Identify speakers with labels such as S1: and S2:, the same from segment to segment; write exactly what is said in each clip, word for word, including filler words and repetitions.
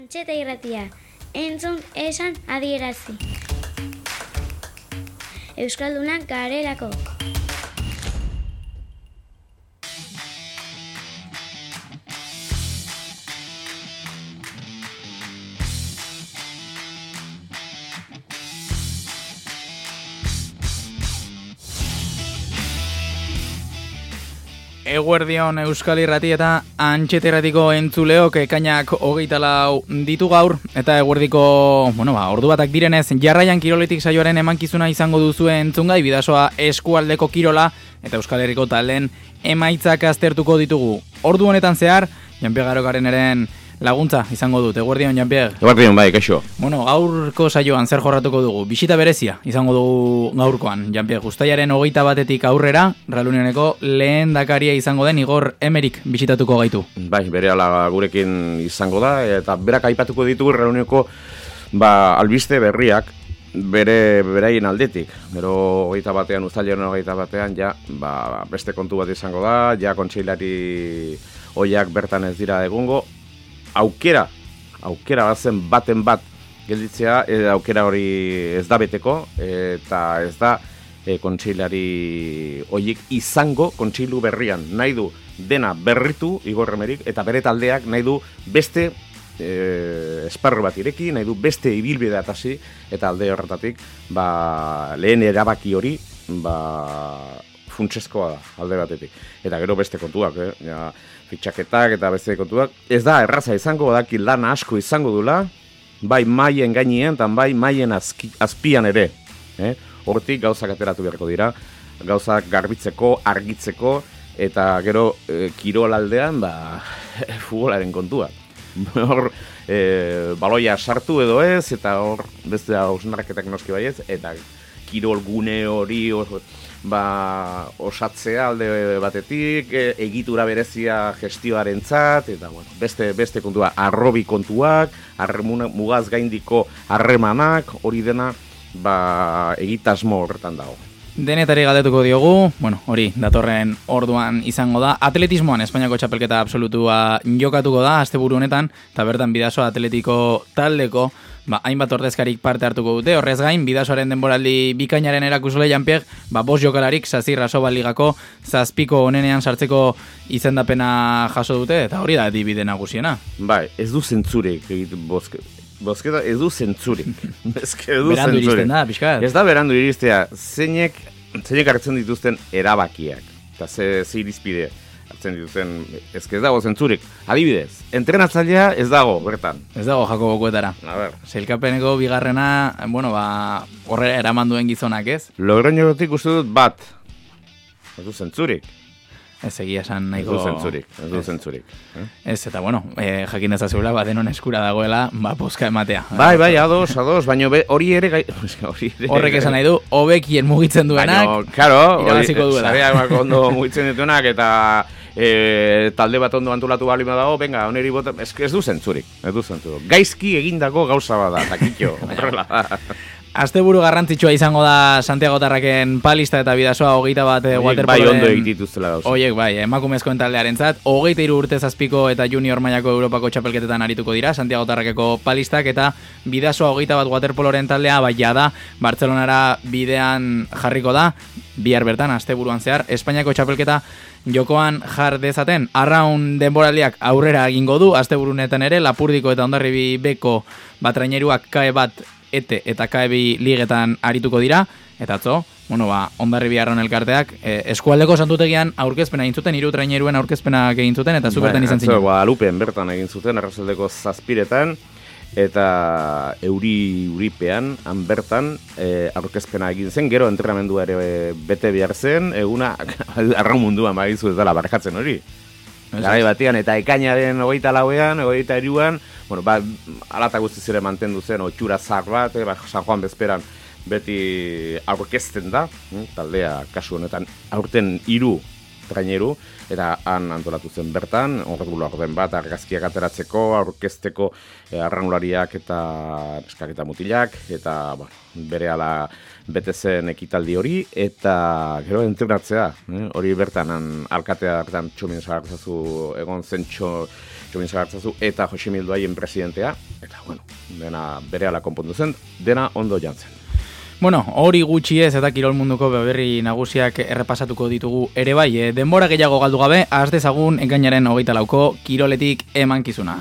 S1: Antxeta irratia, entzun esan adierazi. Euskaldunak garelako.
S2: Eguerdion Euskal Irrati eta Antxeta irratiko entzuleok ekainak hogeita lau ditu gaur eta eguerdiko, bueno ba, ordu batak direnez jarraian kiroletik saioaren emankizuna izango duzue entzungai bidasoa eskualdeko kirola eta Euskal Herriko taldeen emaitzak aztertuko ditugu. Ordu honetan zehar, Janpie Garokareneren laguntza izango dut. Eguerdion, Janpie.
S3: Eguerdion, bai, kaixo.
S2: Bueno, gaurko saioan zer jorratuko dugu? Bisita berezia izango dugu gaurkoan, Janpie. Guztaiaren hogeita batetik aurrera, Real Unioneko lehen dakaria izango den Igor Emerik bisitatuko gaitu.
S3: Bai, berehala gurekin izango da, eta berak aipatuko ditugu Real Unioneko ba, albiste berriak, bere beraien aldetik. Gero hogeita batean, uztailaren hogeita batean, ja, ba, beste kontu bat izango da, ja kontseilari hoiak bertan ez dira egongo, aukera, aukera bazen baten bat gelditzea, e, aukera hori ez da beteko, eta ez da e, kontseilari hoiek izango kontseilu berrian. Nahi du dena berritu Igor Emerik, eta bere taldeak nahi du beste e, esparru bat ireki, nahi du beste ibilbidea hasi, eta alde horretatik ba, lehen erabaki hori ba, funtsezkoa da alde batetik. Eta gero beste kontuak, eh? Ja, fitxaketak eta beste kontuak. Ez da erraza izango, badaki lan asko izango dula, bai maien gainean, eta bai maien azki, azpian ere. Eh? Hortik gauzak ateratu beharko dira, gauzak garbitzeko, argitzeko, eta gero e, kirol aldean, ba, futbolaren kontua. Hor, e, baloia sartu edo ez, eta hor beste hausnarketak noski baiez, eta kirol gune hori or, ba, osatzea alde batetik, e, egitura berezia gestioarentzat, eta bueno, beste, beste kontua, arrobi kontuak, arremuna, mugaz gaindiko harremanak, hori dena ba, egitasmo horretan dago.
S2: Denetari galdetuko diogu, bueno, hori datorren orduan izango da. Atletismoan Espainiako txapelketa absolutua jokatuko da asteburu honetan, eta bertan Bidasoa Atletiko taldeko ba, hainbat ordezkarik parte hartuko dute. Horrez gain, Bidasoaren denboraldi bikainaren erakusle Janpiek, ba, bost jokalarik Sazir Asoba Ligako zazpiko onenean sartzeko izendapena jaso dute, eta hori da adibide nagusiena.
S3: Bai, ez du zentzurik egiten bozke. Bozketa ez du zentzurik.
S2: Berandu iristen da, pixkat.
S3: Ez da berandu iristea, zeinek, zeinek hartzen dituzten erabakiak. Eta ze, ze irizpide hartzen dituzten, ez ez dago zentzurik. Adibidez, entrenatzailea ez dago, bertan.
S2: Ez dago Jakobo Kuetara.
S3: A ber.
S2: Sailkapeneko bigarrena, bueno, ba, horrela eraman duen gizonak, ez?
S3: Logroñotik uste dut bat. Ez du zentzurik.
S2: Ez egia esan nahiko...
S3: Ez du zentzurik, ez du zentzurik. Eh?
S2: Ez, eta bueno, eh, jakin ezazuela, ba, denon eskura dagoela, ba, poska ematea.
S3: Bai, bai, ados, ados, baina hori ere... Gai...
S2: Horrek esan nahi du, hobekien mugitzen duenak,
S3: baina, claro,
S2: irabaziko duela.
S3: Zareak ondo mugitzen dituenak, eta e, talde bat ondo antolatu bali dago, venga, oneri bota... Ez, ez du zentzurik, ez du zentzurik. Gaizki egindako gauza bada, takitxo, horrela da.
S2: Asteburu garrantzitsua izango da Santiago Tarraken palista eta Bidasoa hogeita bat waterpoloren...
S3: Bai, ondo egitituztela gauza.
S2: Oiek, bai, emakumezkoen taldearen zat, hogeita hiru urte zazpiko eta junior mailako Europako txapelketetan arituko dira, Santiago Tarrakeko palistak, eta Bidasoa hogeita bat waterpoloren taldea, bai, da, Bartzelonara bidean jarriko da, bihar bertan, asteburuan zehar, Espainiako txapelketa jokoan jar dezaten, arraun denboraldiak aurrera egingo du, asteburunetan ere, Lapurdiko eta Hondarribi beko batraineruak kae bat ete eta K E B ligetan arituko dira, eta atzo, bueno, ba, Hondarribi Arraun elkarteak eh, eskualdeko santutegian aurkezpena egin zuten, hiru traineruen aurkezpenak egin zuten, eta zu bertan izan zinen.
S3: Guadalupen bertan egin zuten, arrazaldeko zazpiretan, eta euri uripean, han bertan e, aurkezpena egin zen, gero entrenamendua ere bete behar zen, eguna arraun munduan bagizu ez dela barkatzen hori. Garai batean, eta ekainaren hogeita lauean, hogeita hiruan, bueno, ba, alata guztiz ere mantendu zen, otxura zar bat, ba, San Juan bezperan beti aurkezten da, taldea kasu honetan aurten hiru traineru, eta han antolatu zen bertan, ordu orden bat, argazkiak ateratzeko, aurkezteko e, arranulariak eta eskak eta mutilak, eta bueno, berehala bete zen ekitaldi hori, eta gero entrenatzea, eh? hori bertan, han, alkatea bertan Txomin Sagartzazu egon zen txo, Txomin Sagartzazu eta Josemildo haien presidentea, eta bueno, dena berehala konpondu zen, dena ondo jantzen.
S2: Bueno, hori gutxi ez eta kirol munduko berri nagusiak errepasatuko ditugu ere bai, eh? Denbora gehiago galdu gabe, has dezagun ekainaren hogeita lauko kiroletik emankizuna.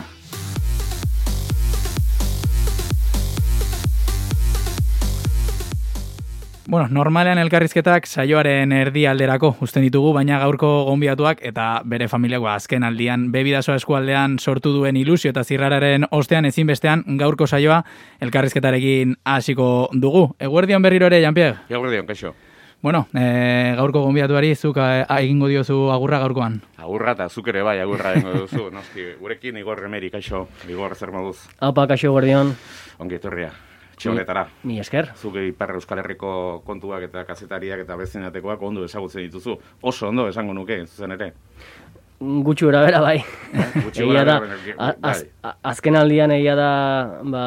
S2: Bueno, normalean elkarrizketak saioaren erdi alderako usten ditugu, baina gaurko gonbidatuak eta bere familiako azken aldian Bebidasoa eskualdean sortu duen ilusio eta zirrararen ostean ezinbestean gaurko saioa elkarrizketarekin hasiko dugu. Eguerdion berriro ere, Jean-Pierre?
S3: Eguerdion, kaixo.
S2: Bueno, e, gaurko gonbidatuari zuk egingo diozu agurra gaurkoan?
S3: Agurra eta zuk ere bai, agurra egingo duzu. Noski, gurekin Igor Remeri, kaixo, Igor zer moduz.
S4: Apa, kaixo, eguerdion.
S3: Ongi etorria. Txoletara.
S4: Mi esker.
S3: Zuke Ipar Euskal Herriko kontuak eta kazetariak eta bezinatekoak ondo ezagutzen dituzu. Oso ondo esango nuke, zuzen ere.
S4: Gutxi bera bera, bai.
S3: Gutxi bera
S4: da,
S3: bera,
S4: az, azken aldian egia da, ba,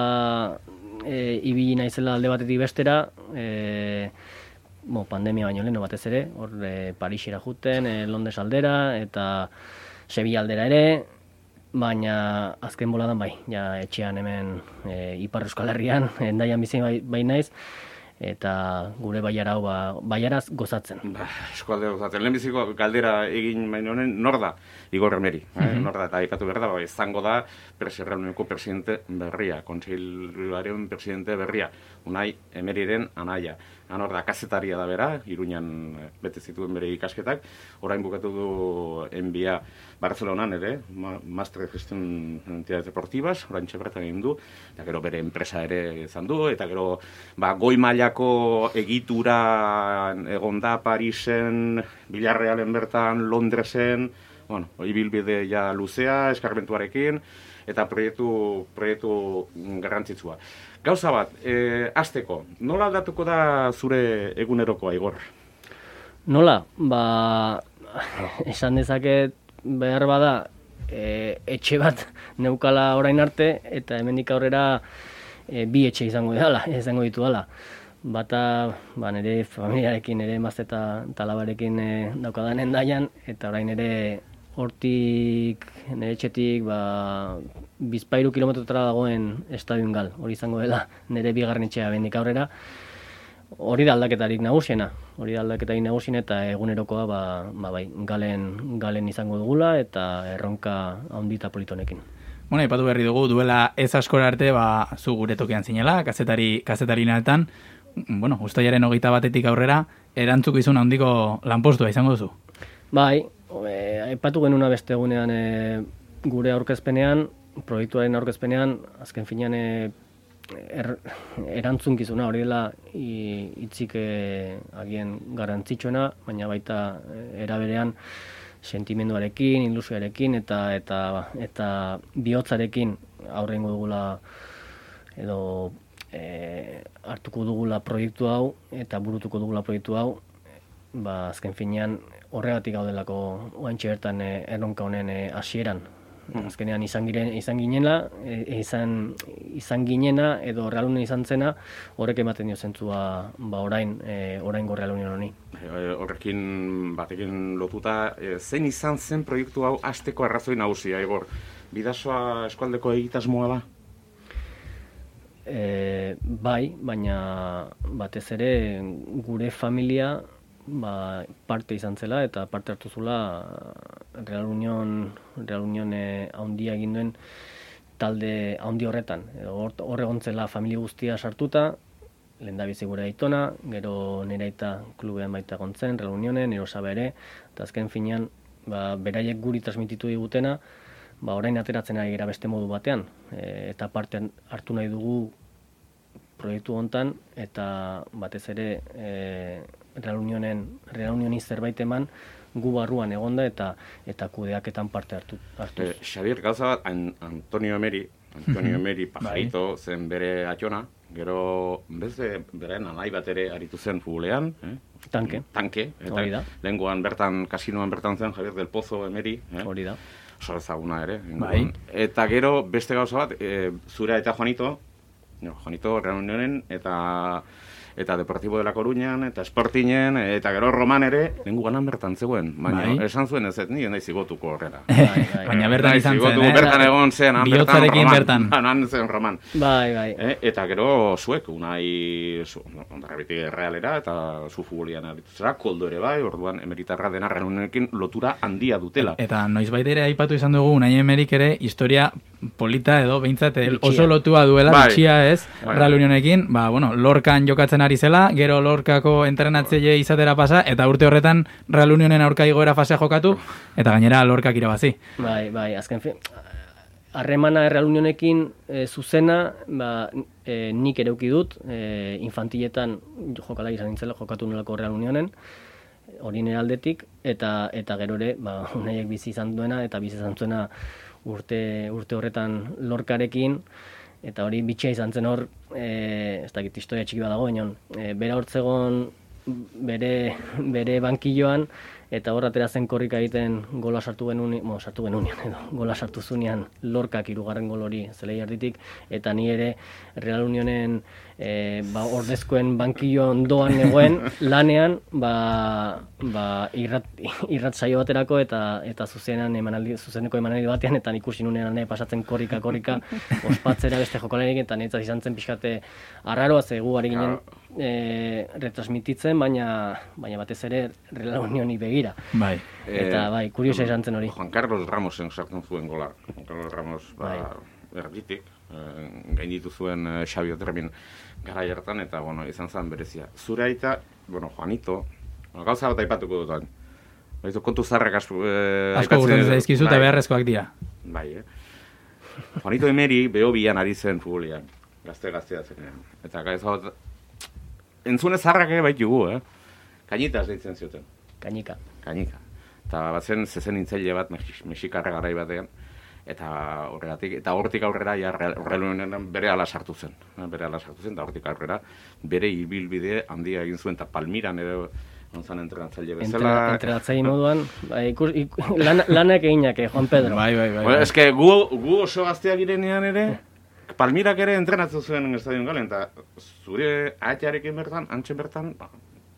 S4: e, ibili naizela alde batetik bestera, e, bo, pandemia baino leheno batez ere, hor e, Parisera juten, e, Londres aldera, eta Sevilla aldera ere, baina azken boladan bai, ja etxean hemen e, Ipar Euskal Herrian, Hendaian bizi bai, bai naiz, eta gure baiara hau ba, baiaraz gozatzen.
S3: Ba, eskualde gozatzen. Lehenbiziko galdera egin baino honen, nor da Igor Remeri. Mm -hmm. Nor da, eta aipatu behar da, ba, izango da Preserreuneko presidente berria, kontseiluaren presidente berria, Unai Emeriren anaia. Hanor da, kazetaria da bera, Iruñan bete zituen bere ikasketak, orain bukatu du enbia Barcelonan ere, ma, Master de Gestión en Entidades Deportivas, orain txebertan egin du, eta gero bere enpresa ere izan du, eta gero ba, goi mailako egitura egon da Parisen, Villarrealen bertan, Londresen, bueno, ibilbide ja luzea, eskarmentuarekin, eta proiektu, proiektu garrantzitsua. Gauza bat, e, azteko, nola aldatuko da zure egunerokoa, Igor?
S4: Nola? Ba, esan dezaket behar bada, e, etxe bat neukala orain arte, eta hemendik aurrera e, bi etxe izango dela, izango ditu dela. Bata, ba, nire familiarekin, nire emazte eta talabarekin e, daukadan Hendaian, eta orain ere hortik, nire etxetik, ba, bizpairu kilometrotara dagoen estadion gal, hori izango dela nire bigarren etxea bendik aurrera. Hori da aldaketarik nagusiena, hori da aldaketarik nagusiena eta egunerokoa ba, ba bai, galen, galen izango dugula eta erronka handita politonekin.
S2: Bueno, ipatu berri dugu, duela ez askora arte, ba, zu gure tokian zinela, kazetari, kazetari nahetan, bueno, ustailaren hogeita batetik aurrera, erantzuko izun handiko lanpostua izango duzu. Bai,
S4: aipatu genuna beste egunean e, gure aurkezpenean, proiektuaren aurkezpenean, azken finean e, er, erantzunkizuna hori dela hitzik e, agien garrantzitsuena, baina baita e, era berean sentimenduarekin, ilusioarekin eta eta eta bihotzarekin aurrengo dugula edo e, hartuko dugula proiektu hau eta burutuko dugula proiektu hau, ba azken finean horregatik gaudelako oantxe bertan e, erronka honen hasieran. E, Azkenean izan giren izan ginena, e, izan izan ginena edo realunen izan zena, horrek ematen dio zentzua ba orain e, oraingo realunion honi.
S3: E, horrekin batekin lotuta, e, zein izan zen proiektu hau hasteko arrazoi nagusia, Igor? Bidasoa eskualdeko egitasmoa da?
S4: E, bai, baina batez ere gure familia ba, parte izan zela eta parte hartu zula Real Union, Real Union e, haundia egin duen talde haundi horretan. Hor egon zela familia guztia sartuta, lehendabizi gure aitona, gero nire aita klubean baita egon zen, Real Unionen, nire osaba ere, eta azken finean ba, beraiek guri transmititu digutena, ba, orain ateratzen ari gara beste modu batean, e, eta parte hartu nahi dugu proiektu hontan, eta batez ere e, Real Unionen, Real Unioni zerbait eman gu barruan egonda eta eta kudeaketan parte hartu. hartu.
S3: Eh, Xabier, gauza bat, an, Antonio Emeri, Antonio Emery Pajarito zen bere atxona, gero beste beren anai bat ere aritu zen futbolean, eh?
S4: Tanke.
S3: Tanke,
S4: Hori da.
S3: eta lehengoan bertan, kasinoan bertan zen Javier del Pozo Emery, eh?
S4: Hori da.
S3: Oso ezaguna ere.
S2: Bai.
S3: Eta gero beste gauza bat, e, Zura eta Juanito, no, Juanito Real Unionen, eta eta Deportivo de la Coruñan, eta Sportingen, eta gero Roman ere, lehengu ganan bertan zegoen. Baina
S2: Bai.
S3: esan zuen ez, ni nahi zigotuko horrela.
S4: Bai, bai.
S2: Baina bertan izan zen,
S3: Zigotu,
S2: eh?
S3: bertan egon zen, han bertan
S2: Bihotzarekin
S3: Roman.
S2: bertan.
S3: Han zen Roman.
S4: Bai, bai.
S3: Eh, eta gero zuek, unai, zu, ondarrabiti realera, eta zu futbolian aritzera, koldo ere bai, orduan emeritarra dena Real lotura handia dutela.
S2: Eta noizbait ere aipatu izan dugu Unai Emerik ere historia polita edo behintzat el-
S4: Bitxia.
S2: oso lotua duela,
S3: Bai.
S2: bitxia ez,
S3: Bai.
S2: Real Unionekin, ba, bueno, Lorcan jokatzen ari zela, gero Lorcako entrenatzaile izatera pasa, eta urte horretan Real Unionen aurka igoera fasea jokatu, eta gainera Lorcak irabazi.
S4: Bai, bai, azken fin, harremana Real Unionekin e, zuzena, ba, e, nik ere eduki dut, e, infantiletan jokalari izan nintzela, jokatu nolako Real Unionen, hori nire aldetik, eta eta gero ere, ba, Unaiek bizi izan duena, eta bizi izan zuena urte, urte horretan Lorcarekin, eta hori bitxia izan zen hor, e, ez dakit historia txiki badago, baina e, bera hortzegon bere, bere bankilloan, eta hor atera zen korrika egiten gola sartu genuen, bueno, sartu genuen edo, gola sartu zunean Lorcak hirugarren gol hori zelei erditik, eta ni ere Real Unionen e, ba, ordezkoen bankillo ondoan negoen lanean, ba, ba, irrat, irrat saio baterako eta eta zuzenean emanaldi, zuzeneko emanaldi batean, eta ikusi nunean nahi pasatzen korrika korrika ospatzera beste jokalarik, eta niretzat izan zen pixkate arraroa, ze gu ari ginen e, retransmititzen, baina baina batez ere Real Unioni begira.
S2: Bai.
S4: Eta bai, kuriosa izan zen hori.
S3: Juan Carlos Ramosen sartzen zuen gola. Juan Carlos Ramos, ba,
S4: Bai.
S3: erditik, eh, gainditu zuen eh, Xabi Otermin garai hartan, eta, bueno, izan zen berezia. Zure aita, bueno, Juanito, bueno, gauza bat aipatuko dut. Baitu, kontu zarrak asko... Eh,
S2: Asko gustatzen zaizkizu eta
S3: bai,
S2: beharrezkoak dira.
S3: Bai, eh? Juanito Emery behobian ari zen futbolian, gazte-gaztea zenean. Eta gauza bat, entzune zarrak ere baitugu, eh? Kainitaz deitzen zioten.
S4: Kainika.
S3: Kainika. Eta batzen zezen intzaile bat mexikarra garai batean, eta horregatik, eta hortik aurrera ja Real Unionen bere ala sartu zen. Bere ala sartu zen, eta hortik aurrera bere ibilbide handia egin zuen, eta Palmiran ere onzan entrenatzaile bezala.
S4: Entrenatzaile moduan, bai, ikus, ikus, lan, lanak eginak, eh, Juan Pedro.
S2: Bai, bai, bai.
S3: Bueno,
S2: bai.
S3: eske gu, gu oso gazteak girenean ere, Palmirak ere entrenatzen zuen Estadion Galen, eta zure atearekin bertan, antxe bertan, ba,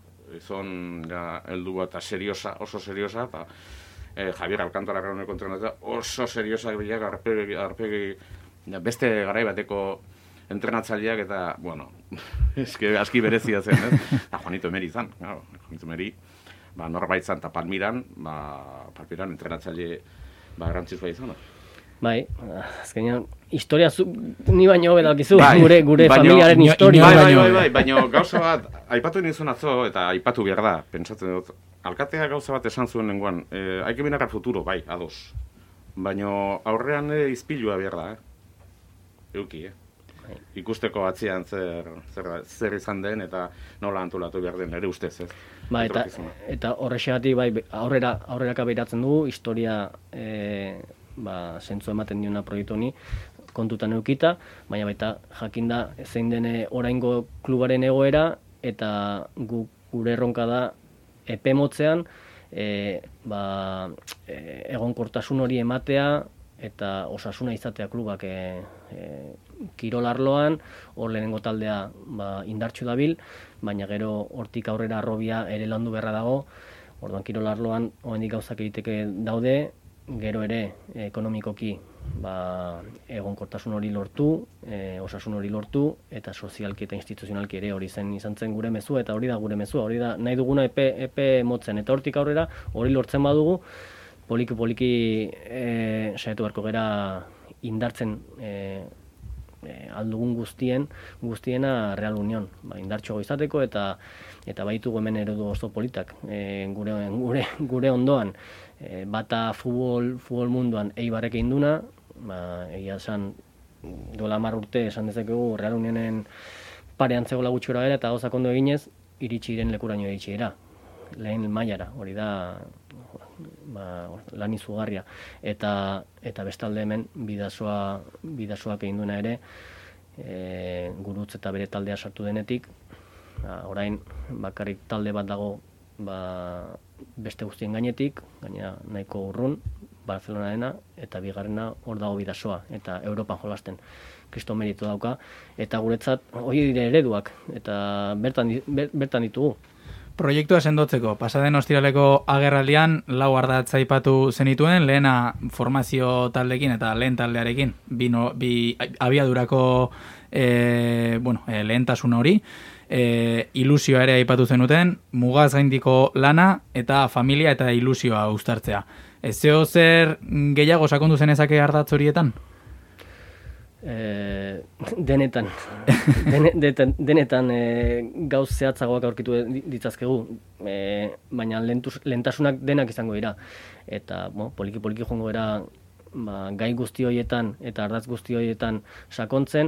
S3: izan ja, heldu bat seriosa, oso seriosa, eta eh, Javier Alcántara garoneko entrenatzea oso seriosa bilak arpegi, arpegi ja, beste garai bateko entrenatzaileak, eta, bueno, eske aski berezia zen, ez? Eta Juanito Emery izan, claro, Juanito Emery, ba, norbait zan, eta Palmiran, ba, Palmiran entrenatzaile ba, garrantzitsua izan da.
S4: Bai, azkenean, historia zu, ni baino hobe dakizu,
S3: Bai,
S4: gure, gure
S3: baino-
S4: familiaren
S2: ino-
S4: historia.
S3: Bai, bai,
S2: baino-
S3: bai, bai, baina gauza bat, aipatu nizun atzo, eta aipatu behar da, pentsatzen dut, alkatea gauza bat esan zuen lenguan, eh, hay que mirar al futuro, bai, ados. Baina aurrean ere izpilua behar da, eh? Euki, eh? Ikusteko atzean zer, zer, zer izan den, eta nola antolatu behar den, ere ustez, ez?
S4: Ba, eta,
S3: Etorkizuna.
S4: eta horrexegatik, bai, be- aurrera, aurreraka behiratzen dugu, historia e, ba, zentzu ematen diona proiektu honi kontutan eukita, baina baita jakinda zein dene oraingo klubaren egoera, eta gu, gure erronka da epe motzean e, ba, e, egonkortasun hori ematea, eta osasuna izatea klubak e, e, kirolarloan, hor lehenengo taldea ba, indartsu dabil, baina gero hortik aurrera arrobia ere landu beharra dago, orduan kirolarloan oraindik gauzak egiteke daude, gero ere ekonomikoki ba, egonkortasun hori lortu, e, osasun hori lortu, eta sozialki eta instituzionalki ere hori zen izan zen gure mezua, eta hori da gure mezua, hori da nahi duguna epe, epe motzen, eta hortik aurrera hori lortzen badugu, poliki-poliki e, saiatu beharko gera indartzen e, e, aldugun guztien, guztiena Real Union, ba, indartxoago izateko, eta eta baitugu hemen eredu oso politak e, gure, gure, gure ondoan, e, bata futbol, futbol munduan Eibarrek induna, ba, egia esan duela hamar urte esan dezakegu Real Unionen parean zegoela gutxi gora bera, eta gauzak ondo eginez, iritsi iren lekuraino iritsi dira. lehen mailara, hori da ba, lan izugarria. Eta, eta bestalde hemen bidasoa, bidasoak egin duena ere, e, Gurutz eta bere taldea sartu denetik, ba, orain bakarrik talde bat dago ba, beste guztien gainetik, gaina nahiko urrun, Barcelona dena, eta bigarrena hor dago bidasoa, eta Europan jolasten. Kriston meritu dauka, eta guretzat hori dire ereduak, eta bertan, ber, bertan ditugu.
S2: Proiektua sendotzeko, pasaden ostiraleko agerraldian lau ardatz aipatu zenituen, lehena formazio taldekin eta lehen taldearekin, bi, no, bi abiadurako e, bueno, e, lehentasun hori, e, ilusioa ere aipatu zenuten, mugaz gaindiko lana eta familia eta ilusioa uztartzea. Ez zeo zer gehiago sakondu zenezake ardatz horietan?
S4: E, denetan, Den, denetan, denetan e, gauz zehatzagoak aurkitu ditzazkegu, e, baina lentuz, lentasunak denak izango dira. Eta bo, poliki-poliki joango era ba, gai guzti horietan eta ardatz guzti horietan sakontzen,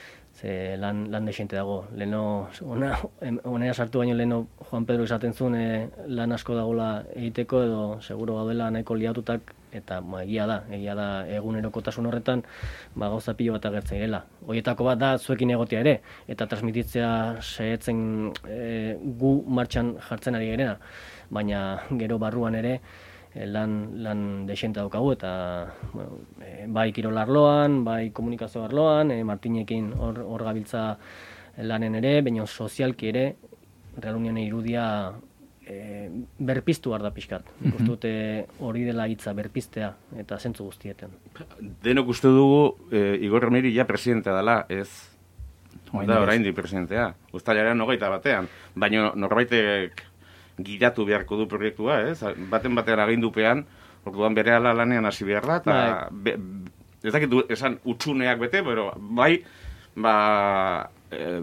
S4: ze lan, lan desente dago. Leno, ona, onera sartu baino leno Juan Pedro esaten zuen e, lan asko dagoela egiteko edo seguro gaudela nahiko liatutak, eta ba, egia da, egia da egunerokotasun horretan ba, gauza pilo bat agertzen girela. Horietako bat da zuekin egotea ere, eta transmititzea sehetzen e, gu martxan jartzen ari gerena, baina gero barruan ere e, lan, lan desente daukagu, eta bueno, e, bai kirol arloan, bai komunikazio arloan, e, Martinekin hor, hor gabiltza lanen ere, baina sozialki ere, Real Unionen irudia E, berpiztu behar da pixkat. Mm-hmm. Nik uste hori dela hitza berpiztea eta zentzu guztietan.
S3: Denok uste dugu e, Igor Remiri ja presidentea dela, ez da orain di presidentea. Uztailaren hogeita batean. Baina norbaitek gidatu beharko du proiektua, ez? Baten batean agindupean, orduan berehala lanean hasi behar da, eta be, ez dakit esan utxuneak bete, pero bai, ba... Eh,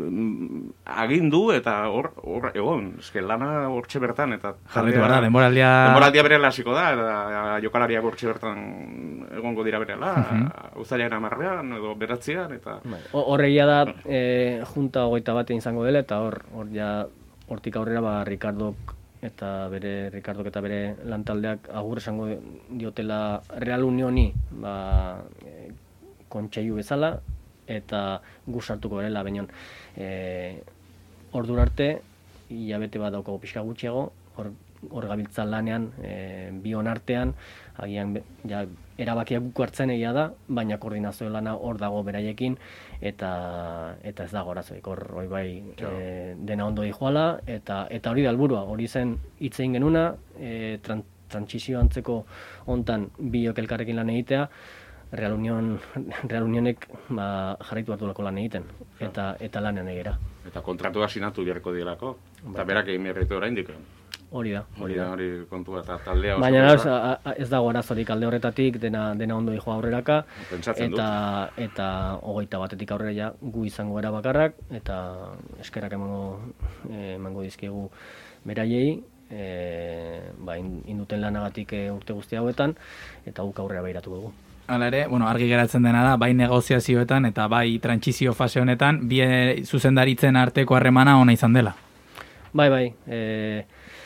S3: agindu eta hor hor egon, eske lana hortxe bertan eta
S2: jarritu behar da, denboraldia
S3: denboraldia berela hasiko da, eta jokalariak hortxe bertan egongo dira berela, uh-huh. Uztailaren hamarrean edo beratzean eta
S4: horregia da e, junta hogeita batean izango dela, eta hor hor ja hortik aurrera ba Ricardok eta bere Ricardok eta bere lantaldeak agur esango diotela Real Unioni ba e, kontseilu bezala, eta gu sartuko berela, baina e, ordura arte, hilabete bat daukago pixka gutxiago, hor, hor gabiltza lanean, e, bion artean, agian ja, erabakiak guko hartzen egia da, baina koordinazio lana hor dago beraiekin, eta eta ez dago arazoik, hor hori bai e, dena ondo dijoala, eta eta hori da helburua, hori zen hitz egin genuna, e, tran, trantsizio antzeko hontan biok elkarrekin lan egitea, Real Union, Real Unionek ba, jarraitu hartu lan egiten, eta eta lanean egera.
S3: Eta kontratua sinatu beharko dielako, eta berak egin beharritu oraindik.
S4: Hori da, hori da.
S3: Hori kontua eta taldea oso.
S4: Baina ez, ez dago arazorik alde horretatik, dena, dena ondo dijoa aurreraka,
S3: Pentsatzen
S4: eta, eta hogeita batetik aurrera ja gu izango gara bakarrak, eta eskerrak emango, eh, emango dizkiegu beraiei, e, ba, induten lanagatik urte guzti hauetan, eta guk aurrera behiratuko dugu.
S2: Hala ere, bueno, argi geratzen dena da, bai negoziazioetan eta bai trantsizio fase honetan, bi zuzendaritzen arteko harremana ona izan dela.
S4: Bai, bai, e,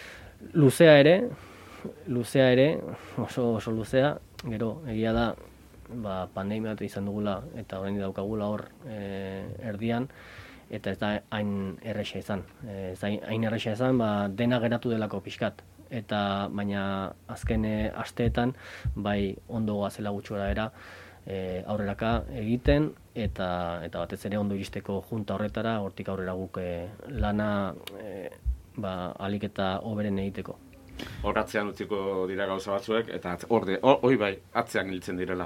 S4: luzea ere, luzea ere, oso, oso luzea, gero egia da, ba, pandemia izan dugula eta orain daukagula hor e, erdian, eta ez da hain erresa izan. Ez da hain erresa izan, ba, dena geratu delako pixkat. Eta baina azken e, asteetan bai ondo goazela gutxora era e, aurreraka egiten eta eta batez ere ondo iristeko junta horretara, hortik aurrera guk e, lana e, ba alik eta hoberen egiteko.
S3: Hor atzean utziko dira gauza batzuek eta hor hori bai atzean hiltzen direla.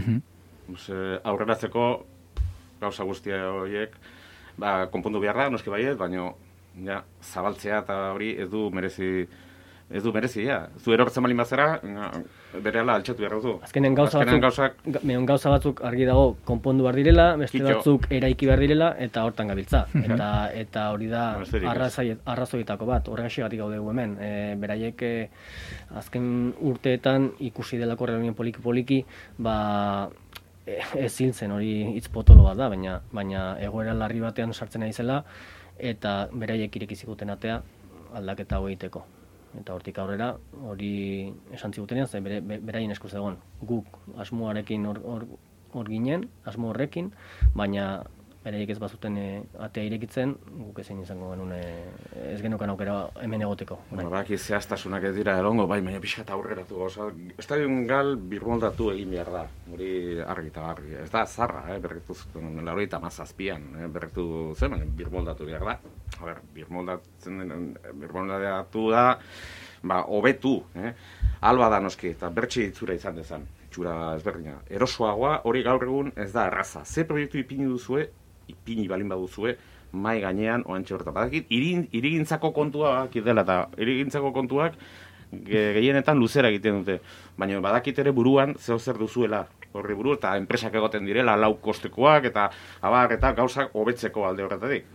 S3: Ose, aurreratzeko gauza guztia horiek ba konpondu beharra noski baiet, baina ja zabaltzea eta hori ez du merezi Ez du merezi, ja. Zu erortzen malin bazera, berehala altxatu behar duzu.
S4: Azkenen gauza batzuk, gauzak... gauza batzuk argi dago konpondu behar direla, beste Kitxo. batzuk eraiki behar direla, eta hortan gabiltza. eta eta hori da arrazoietako bat, horregatik gaude hemen. E, beraiek e, azken urteetan ikusi delako Real Union poliki-poliki, ba, e, ez hiltzen hori hitz potolo bat da, baina, baina egoera larri batean sartzen nahi zela, eta beraiek ireki ziguten atea aldaketa hau egiteko. Eta hortik aurrera, hori esan zigutenean, ze bere, beraien eskuz egon. Guk asmoarekin hor, hor, hor ginen, asmo horrekin, baina beraiek ez bazuten e, atea irekitzen, guk ezin izango genuen e, ez genukan aukera hemen egoteko.
S3: Horaki zehaztasunak ez dira erongo, bai, baina pixkat aurreratu. Osa, estadion gal birmoldatu egin behar da, hori argi eta argi. Ez da zarra, eh, berretu laurogeita hamazazpian, eh, berretu zen, birmoldatu behar da. A ber, birmoldatzen den, birmoldatu da, ba, hobetu, eh? Alba da noski, eta bertxe itzura izan dezan, itxura ezberdina. Erosoagoa, hori gaur egun ez da erraza. Ze proiektu ipini duzue, ipini balin baduzue, mai gainean, oantxe horretan. Badakit, irigintzako kontuak dela, eta irigintzako kontuak gehienetan luzera egiten dute. Baina badakit ere buruan, zeo zer duzuela horri buru, eta enpresak egoten direla, lau kostekoak, eta abar, eta gauzak hobetzeko alde horretatik.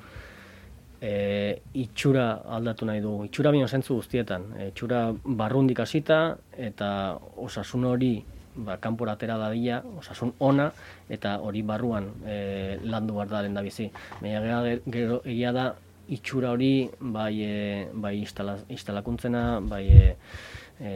S4: E, itxura aldatu nahi dugu, itxura bino zentzu guztietan, e, itxura barrundik hasita eta osasun hori ba, kanpora atera dadila, osasun ona eta hori barruan e, landu behar da lenda bizi. Baina gero egia da itxura hori bai, e, bai instala, instalakuntzena, bai, e, e,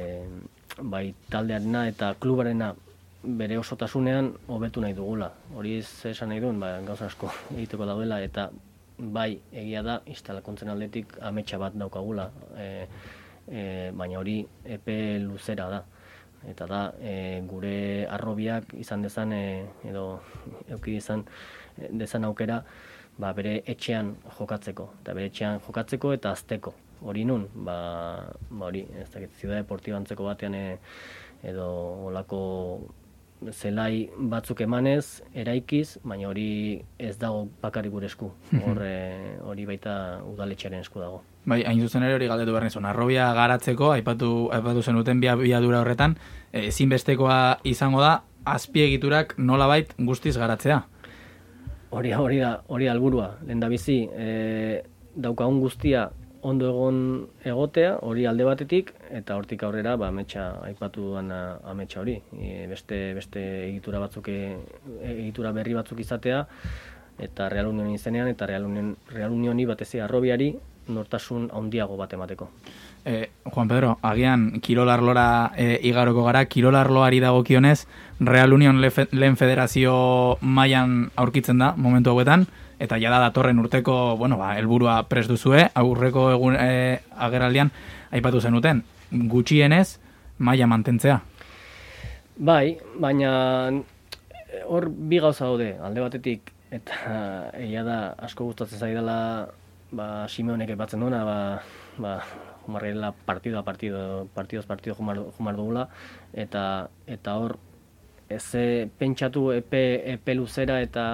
S4: bai taldearena eta klubarena bere osotasunean hobetu nahi dugula. Hori ez esan nahi duen, ba, gauza asko egiteko daudela eta bai, egia da, instalakuntzen aldetik ametsa bat daukagula, e, e, baina hori epe luzera da. Eta da, e, gure arrobiak izan dezan, e, edo euki izan dezan aukera, ba, bere etxean jokatzeko. Eta bere etxean jokatzeko eta azteko. Hori nun, ba, ba hori, ez dakit, Ciudad Deportiva antzeko batean e, edo olako zelai batzuk emanez, eraikiz, baina hori ez dago bakarrik gure esku. Horre, hori baita udaletxearen esku dago.
S2: Bai, hain zuzen ere hori galdetu behar nizun. Arrobia garatzeko, aipatu, aipatu zenuten biadura horretan, ezinbestekoa izango da, azpiegiturak nolabait guztiz garatzea.
S4: Hori, hori da, hori da helburua. Lehendabizi, e, daukagun guztia ondo egon egotea, hori alde batetik, eta hortik aurrera, ba, ametsa, aipatu duan ametsa hori. E, beste, beste egitura batzuk, e, egitura berri batzuk izatea, eta Real Union izenean, eta Real Union, Real Unioni batez arrobiari nortasun handiago bat emateko.
S2: E, Juan Pedro, agian kirolarlora e, igaroko gara, kirolarloari dagokionez, Real Union lehen federazio mailan aurkitzen da, momentu hauetan, eta jada datorren urteko, bueno, ba, helburua prest duzue, aurreko egun e, agerraldian aipatu zenuten, gutxienez maila mantentzea.
S4: Bai, baina hor bi gauza daude, alde batetik, eta egia da asko gustatzen zaidala ba, Simeonek aipatzen duena, ba, ba, jumarrela partido a partido, partidoz partido jumar, jumar dugula, eta, eta hor, ez pentsatu epe, epe luzera eta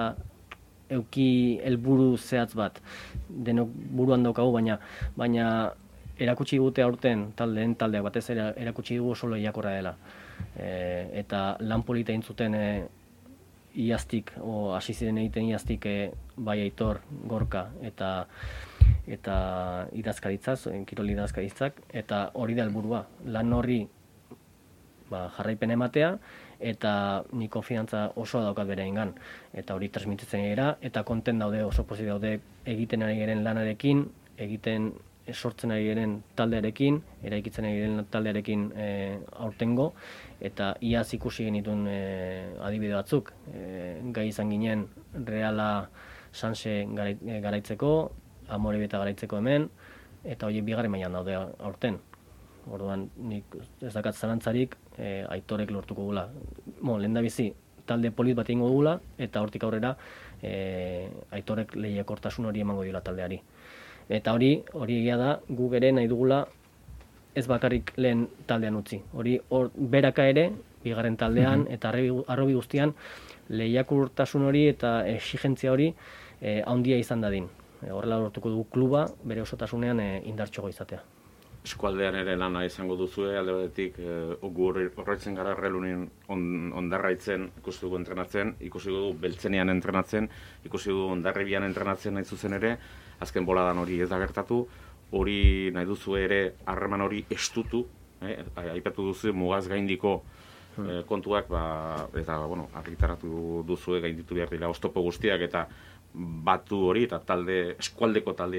S4: euki helburu zehatz bat, denok buruan daukagu, baina, baina erakutsi gute aurten taldeen taldeak batez ere erakutsi dugu oso lehiakorra dela. E, eta lan polita intzuten e, iaztik, o hasi ziren egiten iaztik e, bai Aitor, Gorka eta eta idazkaritzaz, kirol idazkaritzak, eta hori da helburua. Lan horri ba, jarraipen ematea, eta ni konfidantza oso daukat bere ingan. Eta hori transmititzen gara, eta konten daude, oso pozik daude egiten ari garen lanarekin, egiten sortzen ari garen taldearekin, eraikitzen ari garen taldearekin e, aurtengo, eta iaz ikusi genituen e, adibide batzuk. E, gai izan ginen Reala Sanse garaitzeko, Amorebeta garaitzeko hemen, eta horiek bigarren mailan daude aurten. Orduan, nik ez dakat zalantzarik e, Aitorek lortuko gula. Bon, lehendabizi, talde polit bat egingo dugula, eta hortik aurrera e, Aitorek lehiakortasun hori emango diola taldeari. Eta hori, hori egia da, gu ere nahi dugula ez bakarrik lehen taldean utzi. Hori hor beraka ere, bigarren taldean, mm-hmm. eta arrobi guztian, lehiakortasun hori eta exigentzia hori e, handia izan dadin. E, horrela lortuko dugu kluba, bere osotasunean e, indartxogo izatea.
S3: Eskualdean ere lana izango duzue, alde batetik gu horretzen gara Real Union on, ondarraitzen ikusi dugu entrenatzen, ikusi dugu Beltzenean entrenatzen, ikusi dugu Ondarribian entrenatzen nahi zuzen ere, azken boladan hori ez da gertatu, hori nahi duzu ere harreman hori estutu, eh? Aipatu duzu mugaz gaindiko eh, kontuak, ba, eta bueno, argitaratu duzue gainditu behar dira oztopo guztiak, eta batu hori eta talde eskualdeko taldea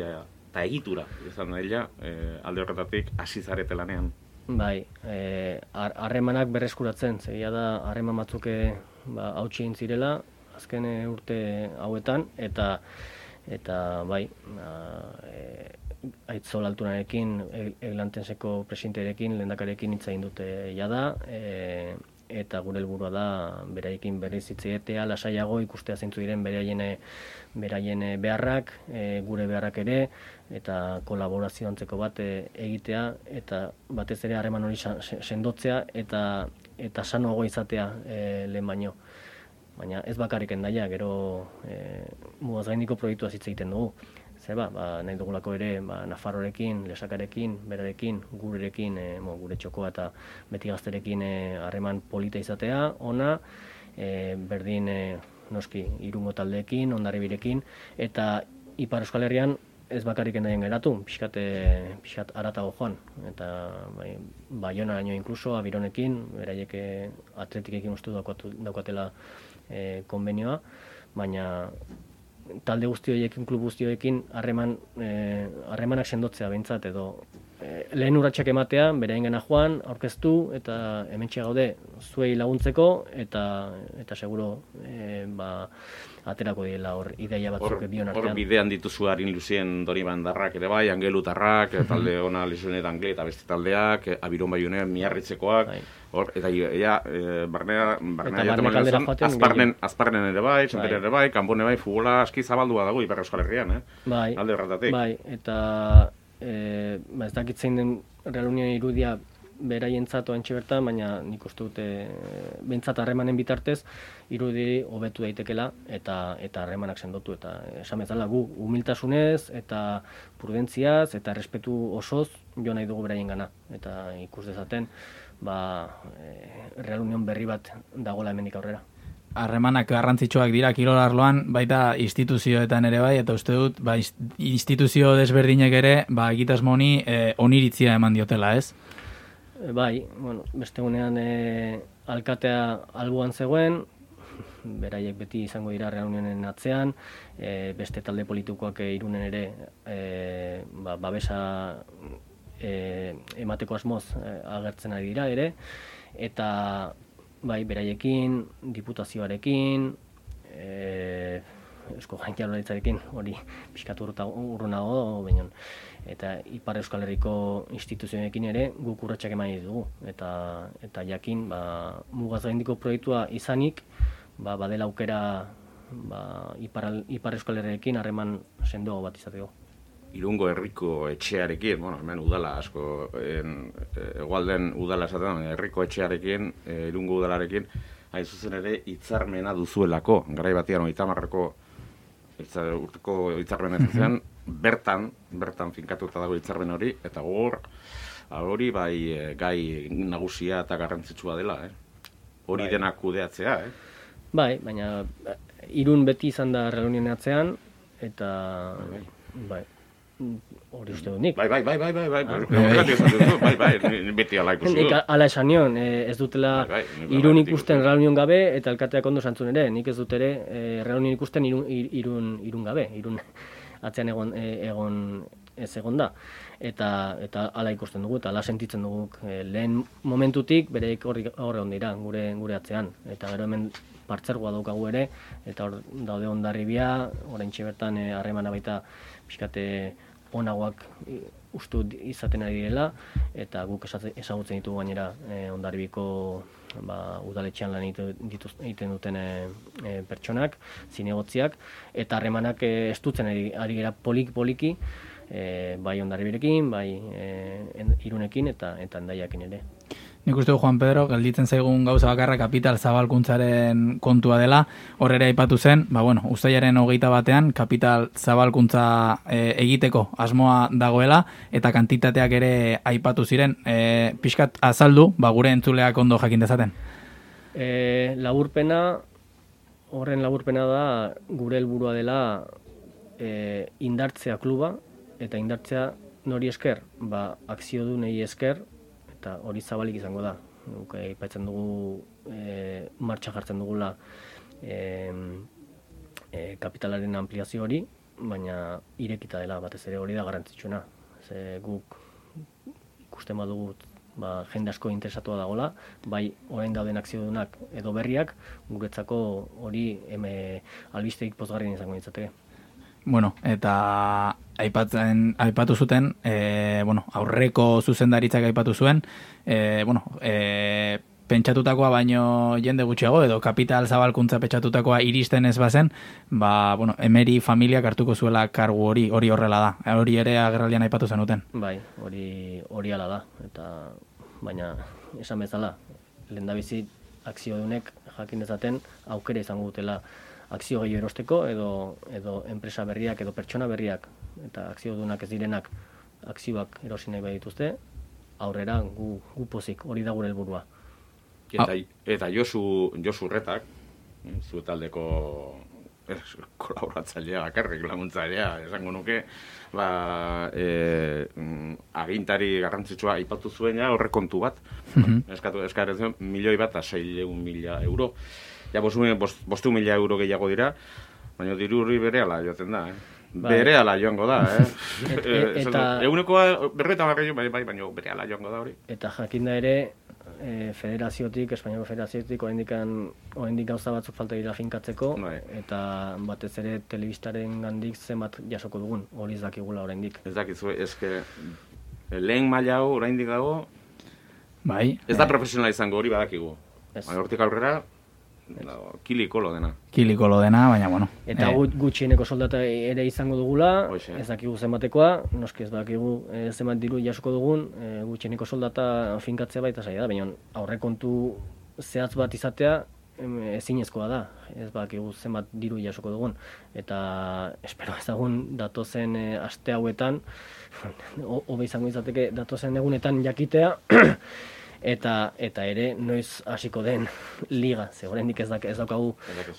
S3: eta egitura, izan daila, e, alde horretatik hasi zarete lanean.
S4: Bai, harremanak e, berreskuratzen, zegia da harreman batzuke ba, hautsi egin zirela, azken urte hauetan, eta eta bai, e, Aitzol Altunarekin, Eglantenseko presidentearekin, lehendakarekin hitz egin dute jada, e, eta gure helburua da beraiekin berriz hitz egitea, lasaiago ikustea zeintzu diren beraien beraien beharrak, e, gure beharrak ere, eta kolaborazio antzeko bat e, egitea, eta batez ere harreman hori sendotzea eta eta sanoago izatea e, lehen baino. Baina ez bakarrik endaia, gero e, mugaz gaindiko proiektua hitz egiten dugu. Zeba, ba, nahi dugulako ere ba, Nafarrorekin, Lesakarekin, berarekin, gurerekin, e, mo, gure txokoa eta beti gazterekin harreman e, polita izatea, ona, e, berdin e, noski Irungo taldeekin, Hondarribirekin, eta Ipar Euskal Herrian ez bakarrik endaien geratu, pixkat, e, pixkat aratago joan. Eta bai, Baionaraino inkluso, Abironekin, beraiek atletikekin uste daukatela e, konbenioa, baina talde guzti horiekin, klub guzti horiekin harreman harremanak e, sendotzea behintzat edo e, lehen urratsak ematea, beraingana joan, aurkeztu eta hementxe gaude zuei laguntzeko eta eta seguro e, ba, aterako direla hor ideia batzuk bion artean.
S3: Hor bidean dituzu harin luzien Donibandarrak ere bai, Angelutarrak, talde ona Lesionet Angle eta beste taldeak, Abiron Baiunean Miarritzekoak, bai. Hor, eta ja, e, barnea, barnea azparnen, azparnen ere bai, Sanpere ere bai, Kanbone bai, futbola aski zabaldua dago Ipar Euskal Herrian, eh?
S4: Bai,
S3: alde horretatik.
S4: Bai, eta e, ba, ez dakit zein den Real Unión irudia beraientzat oantxe bertan, baina nik uste dute behintzat harremanen bitartez irudi hobetu daitekela eta eta harremanak sendotu eta esan bezala gu humiltasunez eta prudentziaz eta respetu osoz jo nahi dugu beraiengana eta ikus dezaten ba, Real Unión berri bat dagoela hemendik aurrera.
S2: Harremanak garrantzitsuak dira kirol arloan, baita instituzioetan ere bai, eta uste dut ba, instituzio desberdinek ere ba, egitasmo honi e, oniritzia eman diotela, ez?
S4: Bai, bueno, beste gunean e, alkatea alboan zegoen, beraiek beti izango dira Real Unionen atzean, e, beste talde politikoak e, Irunen ere e, ba, babesa e, emateko asmoz e, agertzen ari dira ere, eta bai, beraiekin, diputazioarekin, e, Eusko Jaurlaritzarekin, hori pixkatu urrunago, baina eta Ipar Euskal Herriko instituzioekin ere guk urratsak eman ditugu eta eta jakin ba mugaz gaindiko proiektua izanik ba badela aukera ba Ipar Ipar Euskal Herriarekin harreman sendoago bat izateko.
S3: Irungo herriko etxearekin, bueno, hemen udala asko hegoalden udala esaten, herriko etxearekin, e, Irungo udalarekin hain zuzen ere hitzarmena duzuelako, garai batean hogeita hamarreko urteko hitzarmena zen, bertan, bertan finkatuta dago hitzarmen hori, eta gor, hori bai gai nagusia eta garrantzitsua dela, eh? Hori bai. Denak kudeatzea, eh?
S4: Bai, baina Irun beti izan da Real Unionen atzean, eta bai, bai. Hori uste dut nik.
S3: Bai, bai, bai, bai, bai, bai, bai, bai, bai, beti ala ikusi dut.
S4: Ala esan nion, ez dutela Irun ikusten Real Union gabe, eta alkateak ondo santzun ere, nik ez dut ere Real Union ikusten Irun gabe, Irun atzean egon egon ez egon da. Eta eta hala ikusten dugu, eta hala sentitzen dugu lehen momentutik bereik horre hon dira, gure gure atzean. Eta gero hemen partzelgoa daukagu ere, eta hor daude Hondarribia, oraintxe bertan harremana baita pixkate onagoak ustu izaten ari direla, eta guk ezagutzen ditugu gainera eh, Hondarribiko ba, udaletxean lan egiten duten eh, pertsonak, zinegotziak, eta harremanak eh, estutzen ari, ari gara poliki-poliki, eh, bai Hondarribirekin, bai eh, Irunekin eta eta Hendaiarekin ere.
S2: Nik uste du, Juan Pedro, gelditzen zaigun gauza bakarra kapital zabalkuntzaren kontua dela, horrera aipatu zen, ba bueno, uztailaren hogeita batean kapital zabalkuntza e, egiteko asmoa dagoela, eta kantitateak ere aipatu ziren, e, pixkat azaldu, ba gure entzuleak ondo jakin dezaten.
S4: E, laburpena, horren laburpena da, gure helburua dela e, indartzea kluba, eta indartzea nori esker, ba akziodunei esker, eta hori zabalik izango da. Aipatzen dugu, e, martxa jartzen dugula e, e, kapitalaren ampliazio hori, baina irekita dela batez ere hori da garrantzitsuena. Ze guk ikusten badugu ba, jende asko interesatua dagola, bai orain dauden akziodunak edo berriak, guretzako hori eme albisteik pozgarrien izango ditzateke.
S2: Bueno, eta aipatzen, aipatu zuten, e, bueno, aurreko zuzendaritzak aipatu zuen, e, bueno, e, pentsatutakoa baino jende gutxiago, edo kapital zabalkuntza pentsatutakoa iristen ez bazen, ba, bueno, Emery familiak hartuko zuela kargu hori, hori horrela da. Hori ere agerraldian aipatu zenuten.
S4: Bai, hori hori hala da, eta baina esan bezala, lehendabizi akziodunek jakin dezaten aukera izango dutela akzio gehiago erosteko edo edo enpresa berriak edo pertsona berriak eta akziodunak ez direnak akzioak erosi nahi badituzte, aurrera gu, gu pozik, hori da gure helburua.
S3: Eta, eta Josu, Josu Retak, zu taldeko kolaboratzailea bakarrik, laguntzailea, esango nuke, ba, e, agintari garrantzitsua aipatu zuen ja horrekontu bat, mm-hmm. eskatu eskaretzen milioi bat eta seiehun mila euro. Ja, bostu mila euro gehiago dira, baina diru hori berehala joaten da, eh? Bai. Berehala joango da, eh? Et, et, eta... Egunekoa berreta barri, bai, bai, baina berehala joango da hori.
S4: Eta jakinda ere, e, federaziotik, Espainiako federaziotik, oraindik gauza batzuk falta dira finkatzeko, bai. Eta batez ere telebistaren gandik zenbat jasoko dugun, hori ez dakigula oraindik.
S3: Ez dakizu, eske lehen maila hau oraindik dago,
S2: bai.
S3: Ez da profesionala izango hori badakigu. Baina hortik aurrera, no, kilikolo dena.
S2: Kilikolo dena, baina bueno.
S4: Eta eh. gutxieneko soldata ere izango dugula, Oixe. Ez dakigu zenbatekoa, noski ez dakigu e, zenbat diru jasoko dugun, e, gutxieneko soldata finkatzea baita zaila da, baina aurrekontu zehatz bat izatea ezinezkoa da, ez dakigu zenbat diru jasoko dugun. Eta espero ezagun datozen e, aste hauetan, hobe izango izateke datozen egunetan jakitea, Eta eta ere noiz hasiko den liga, ze oraindik ez dak ez daukagu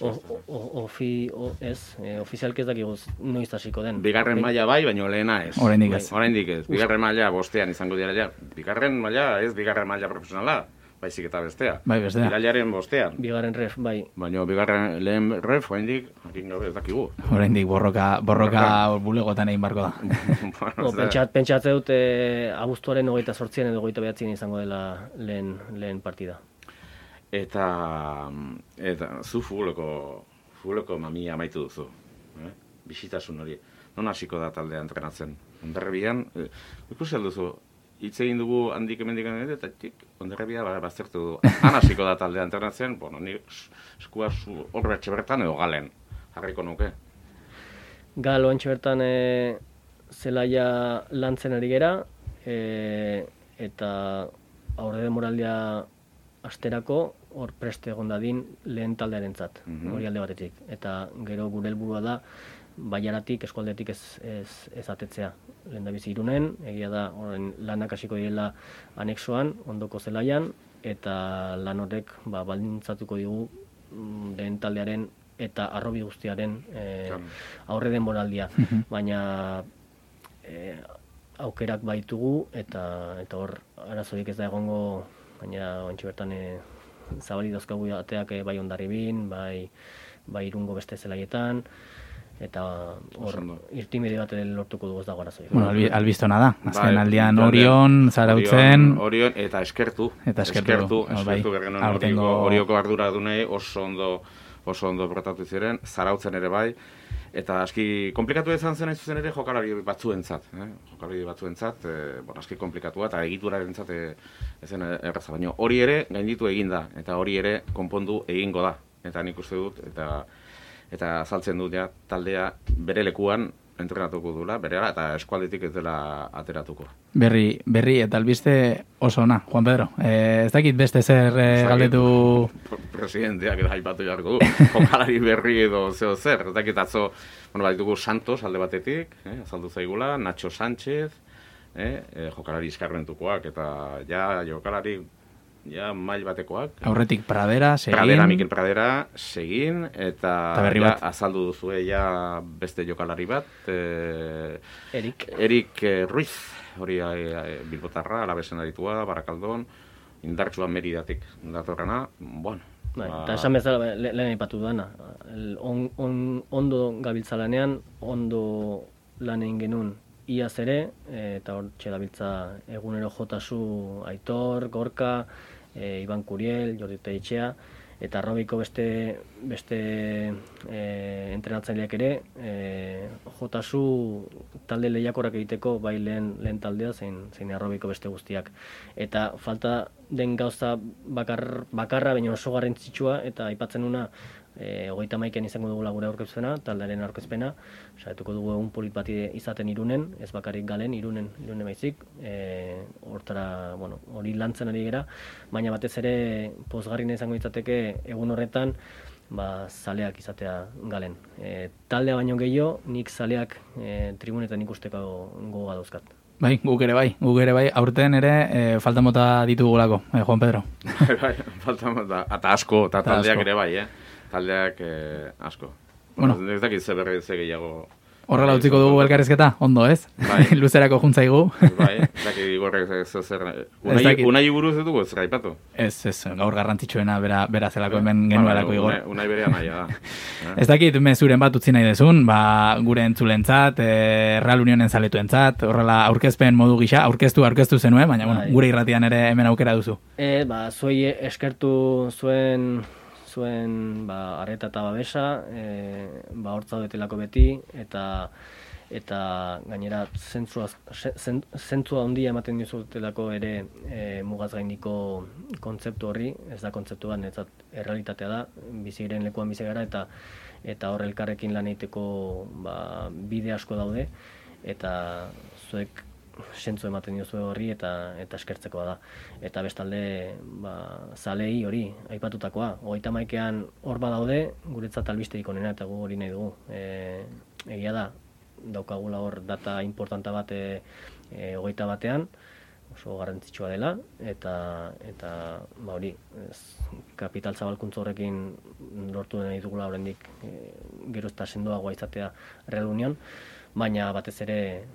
S4: ofi ez, e, ofizialki ez dakigu noiz hasiko den.
S3: Bigarren maila bai, baina lehena ez.
S2: Oraindik ez.
S3: Oraindik ez. Bigarren maila bostean izango dira ja. Bigarren maila ez bigarren maila profesionala, baizik eta bestea.
S2: Bai, bestea.
S3: Irailaren bostean.
S4: Bigarren ref, bai.
S3: Baina bigarren lehen ref oraindik jakin gabe ez dakigu.
S2: Oraindik borroka borroka bulegotan egin barko da.
S4: bueno, pentsat pentsatze dut eh, abuztuaren hogeita zortzian edo hogeita bederatzian izango dela lehen lehen partida.
S3: Eta eta zu futboleko futboleko mamia amaitu duzu. Eh? Bisitasun hori. Non hasiko da taldea entrenatzen? Hondarribian, eh, ikusi alduzu hitz egin dugu handik hemendik eta tik Hondarribia baztertu du. Han hasiko da taldea entrenatzen, bueno, ni eskua hor bertxe bertan edo Galen jarriko nuke.
S4: Gal oantxe bertan e, zelaia lantzen ari gera, e, eta aurre demoraldia asterako hor preste egon dadin lehen taldearentzat, mm-hmm. hori alde batetik. Eta gero gure helburua da Baiaratik, eskualdetik ez, ez, ez atetzea. Lehendabizi Irunen, egia da horren lanak hasiko direla anexoan, ondoko zelaian, eta lan horrek ba, baldintzatuko digu lehen taldearen eta arrobi guztiaren e, aurre denboraldia. Baina e, aukerak baitugu eta eta hor arazorik ez da egongo, baina ontsi bertan e, zabali dauzkagu ateak e, bai Hondarribin, bai, bai Irungo beste zelaietan, eta hor irtenbide bat lortuko dugu ez dago arazoik.
S2: Bueno, albi, albiztona da. Azken bai, aldian Orion, Zarautzen...
S3: Orion, Orion eta eskertu.
S2: Eta eskertu.
S3: Eskertu, eskertu bergenon Orioko, Orioko ardura dunei oso ondo, oso ondo protatu ziren, Zarautzen ere bai. Eta aski komplikatu izan zen zuzen ere jokalari batzuentzat. Eh? Jokalari batzuentzat, eh, bon, aski komplikatua eta egiturarentzat eh, ezen erraza. Baina hori ere gainditu egin da, eta hori ere konpondu egingo da. Eta nik uste dut, eta... eta azaltzen dut ja, taldea bere lekuan entrenatuko dula, berehala eta eskualdetik ez dela ateratuko.
S2: Berri, berri eta albiste oso ona, Juan Pedro. Eh, ez dakit beste zer eh, galdetu...
S3: Presidenteak edo aipatu jarko du, jokalari berri edo zeo zer. Ez dakit atzo, bueno, bat ditugu Santos alde batetik, eh, azaldu zaigula, Nacho Sánchez, eh, eh, jokalari eskarmentukoak, eta ja jokalari... ja mail batekoak.
S2: Aurretik Pradera, Segin.
S3: Pradera, Mikel Pradera, Segin, eta ja, azaldu duzue ja beste jokalari bat. Eh,
S4: Erik.
S3: Erik eh, Ruiz, hori eh, Bilbotarra, Alabesen aditua, Barakaldon, indartsua Meridatik datorrena. Bueno,
S4: Bai, eta esan bezala le, lehen aipatu dana. On, on, ondo gabiltza lanean, ondo lan egin genuen iaz ere, eta hor txedabiltza egunero jotasu Aitor, Gorka, e, Iban Kuriel, Jordi Teitxea, eta Arrobiko beste, beste e, entrenatzaileak ere, e, jotasu talde lehiakorak egiteko bai lehen, lehen taldea zein, zein Arrobiko beste guztiak. Eta falta den gauza bakar, bakarra, baina oso garrantzitsua, eta aipatzen una, e, hogeita hamaikaan izango dugula gure aurkezpena, taldearen aurkezpena, saietuko dugu egun polit bat izaten Irunen, ez bakarrik Galen, Irunen, Irunen baizik, e, hortara, bueno, hori lantzen ari gera, baina batez ere pozgarrina izango izateke egun horretan, ba, zaleak izatea Galen. E, taldea baino gehiago, nik zaleak e, tribunetan ikusteko gogoa dauzkat.
S2: Bai, guk ere bai, guk ere bai, aurten ere e, falta mota ditugulako, eh, Juan Pedro.
S3: Bai, falta mota, eta asko, eta taldeak ere bai, eh? Taldeak eh, asko.
S2: Bueno,
S3: bueno, ez dakit ze berri ze gehiago.
S2: Horrela utziko dugu elkarrizketa, ondo ez?
S3: Bai.
S2: Luzerako juntzaigu.
S3: Bai, ez dakit igorrek zer zer. Unai, unai buruz ez dugu, zer aipatu?
S2: Ez, ez, gaur garrantzitsuena bera, bera zelako hemen genuelako igor.
S3: Unai, unai berea naia da.
S2: Ez dakit mezuren bat utzi nahi dezun, ba, gure entzulentzat, e, Real Unionen zaletuentzat, horrela aurkezpen modu gisa, aurkeztu, aurkeztu zenuen, baina bueno, gure irratian ere hemen aukera duzu.
S4: E, ba, zuei eskertu zuen zuen ba, arreta eta babesa, e, ba, hortza detelako beti, eta eta gainera zentzua, zentzua handia ematen dizutelako ere e, mugaz gainiko kontzeptu horri, ez da kontzeptu bat, netzat errealitatea da, biziren lekuan bizi gara, eta eta hor elkarrekin lan egiteko ba, bide asko daude, eta zuek sentzu ematen diozu horri eta eta eskertzekoa da. Eta bestalde, ba, zalei hori aipatutakoa. hogeita hamaikaan hor badaude, guretzat albisterik onena eta gu hori nahi dugu. E, egia da, daukagula hor data importanta bat e, e, hogeita batean, oso garrantzitsua dela, eta eta ba hori, ez, kapital zabalkuntza horrekin lortu nahi dugula oraindik e, gero eta sendoagoa izatea Real Union, baina batez ere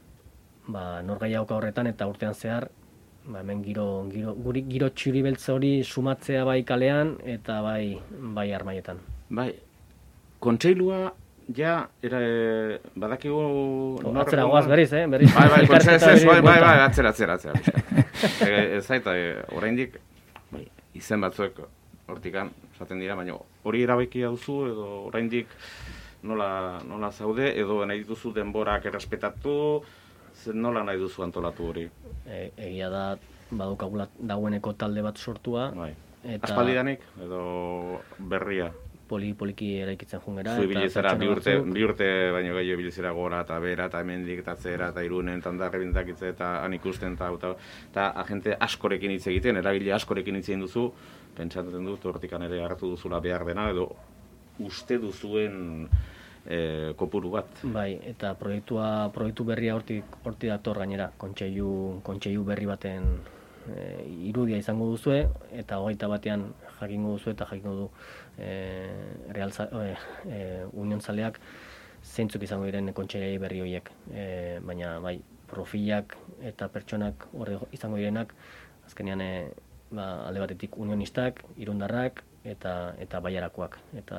S4: ba, norgaiauka horretan eta urtean zehar, ba, hemen giro, giro, guri, giro txuri beltz hori sumatzea bai kalean eta bai, bai armaietan.
S3: Bai, kontseilua ja, era, e, badakigu...
S4: Oh, atzera goaz berriz, eh? Berriz.
S3: Bai, bai, kontseilua, bai, bai, bai, atzera, atzera, atzera. e, ez zaita, e, oraindik, bai, izen batzuek hortikan, esaten dira, baina hori erabakia duzu, edo oraindik nola, nola zaude, edo nahi dituzu denborak errespetatu, nola nahi duzu antolatu hori?
S4: E, egia da, badukagula dagoeneko talde bat sortua.
S3: Bai.
S4: Eta
S3: aspaldidanik edo berria?
S4: Poli-poliki eraikitzen jungera.
S3: Zu ibilizera bi urte, bi urte baino gehiago ibilizera gora eta bera eta hemendik eta zera eta Irunen eta Hondarribintakitze eta han ikusten eta eta agente askorekin hitz egiten, eragile askorekin hitz egin duzu, pentsatzen dut hortikan ere hartu duzula behar dena edo uste duzuen E, kopuru bat.
S4: Bai, eta proiektua, proiektu berria hortik hortik dator gainera, kontseilu kontseilu berri baten e, irudia izango duzue, eta hogeita batean jakingo duzu eta jakingo du e, Real e, e, Union zaleak zeintzuk izango diren kontseilari berri horiek. E, baina bai, profilak eta pertsonak hor izango direnak, azkenean e, ba, alde batetik unionistak, irundarrak eta eta baiarakoak. Eta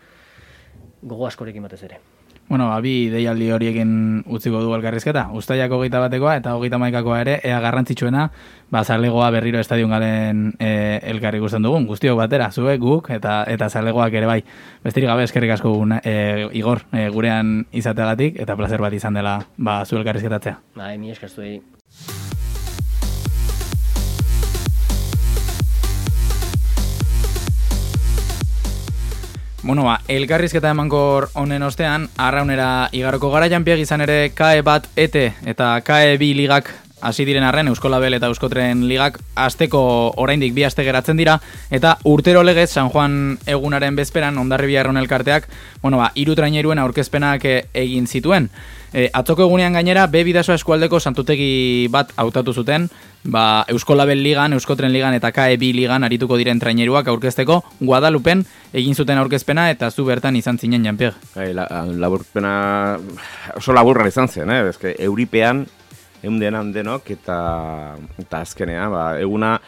S4: gogo askorekin batez ere.
S2: Bueno, abi deialdi horiekin utziko du elkarrizketa. Uztaiak hogeita batekoa eta hogeita hamaikakoa ere, ea garrantzitsuena, ba, zalegoa berriro Estadion Galen e, elkarri ikusten dugun. Guztiok batera, zuek, guk, eta eta zalegoak ere bai. Besterik gabe eskerrik asko e, Igor, e, gurean izateagatik, eta placer bat izan dela ba, zu elkarrizketatzea.
S4: Bai, mi esker zuei.
S2: Bueno, ba, elkarrizketa emankor honen ostean, arraunera igaroko gara janpiak izan ere K E bat ete eta K E bi ligak hasi diren arren, Euskolabel eta Euskotren ligak asteko oraindik bi aste geratzen dira, eta urtero legez San Juan egunaren bezperan Hondarribia Erron elkarteak, bueno, ba, hiru traineruen aurkezpenak egin zituen. E, atzoko egunean gainera, B Bidasoa eskualdeko santutegi bat hautatu zuten, ba, Euskolabel ligan, Euskotren ligan eta K E bi ligan arituko diren traineruak aurkezteko Guadalupen egin zuten aurkezpena eta zu bertan izan zinen, Jean-Pierre.
S3: Bai, la, laburpena oso laburra izan zen, eh? Euripean eundenan denok eta eta azkenean, ba, eguna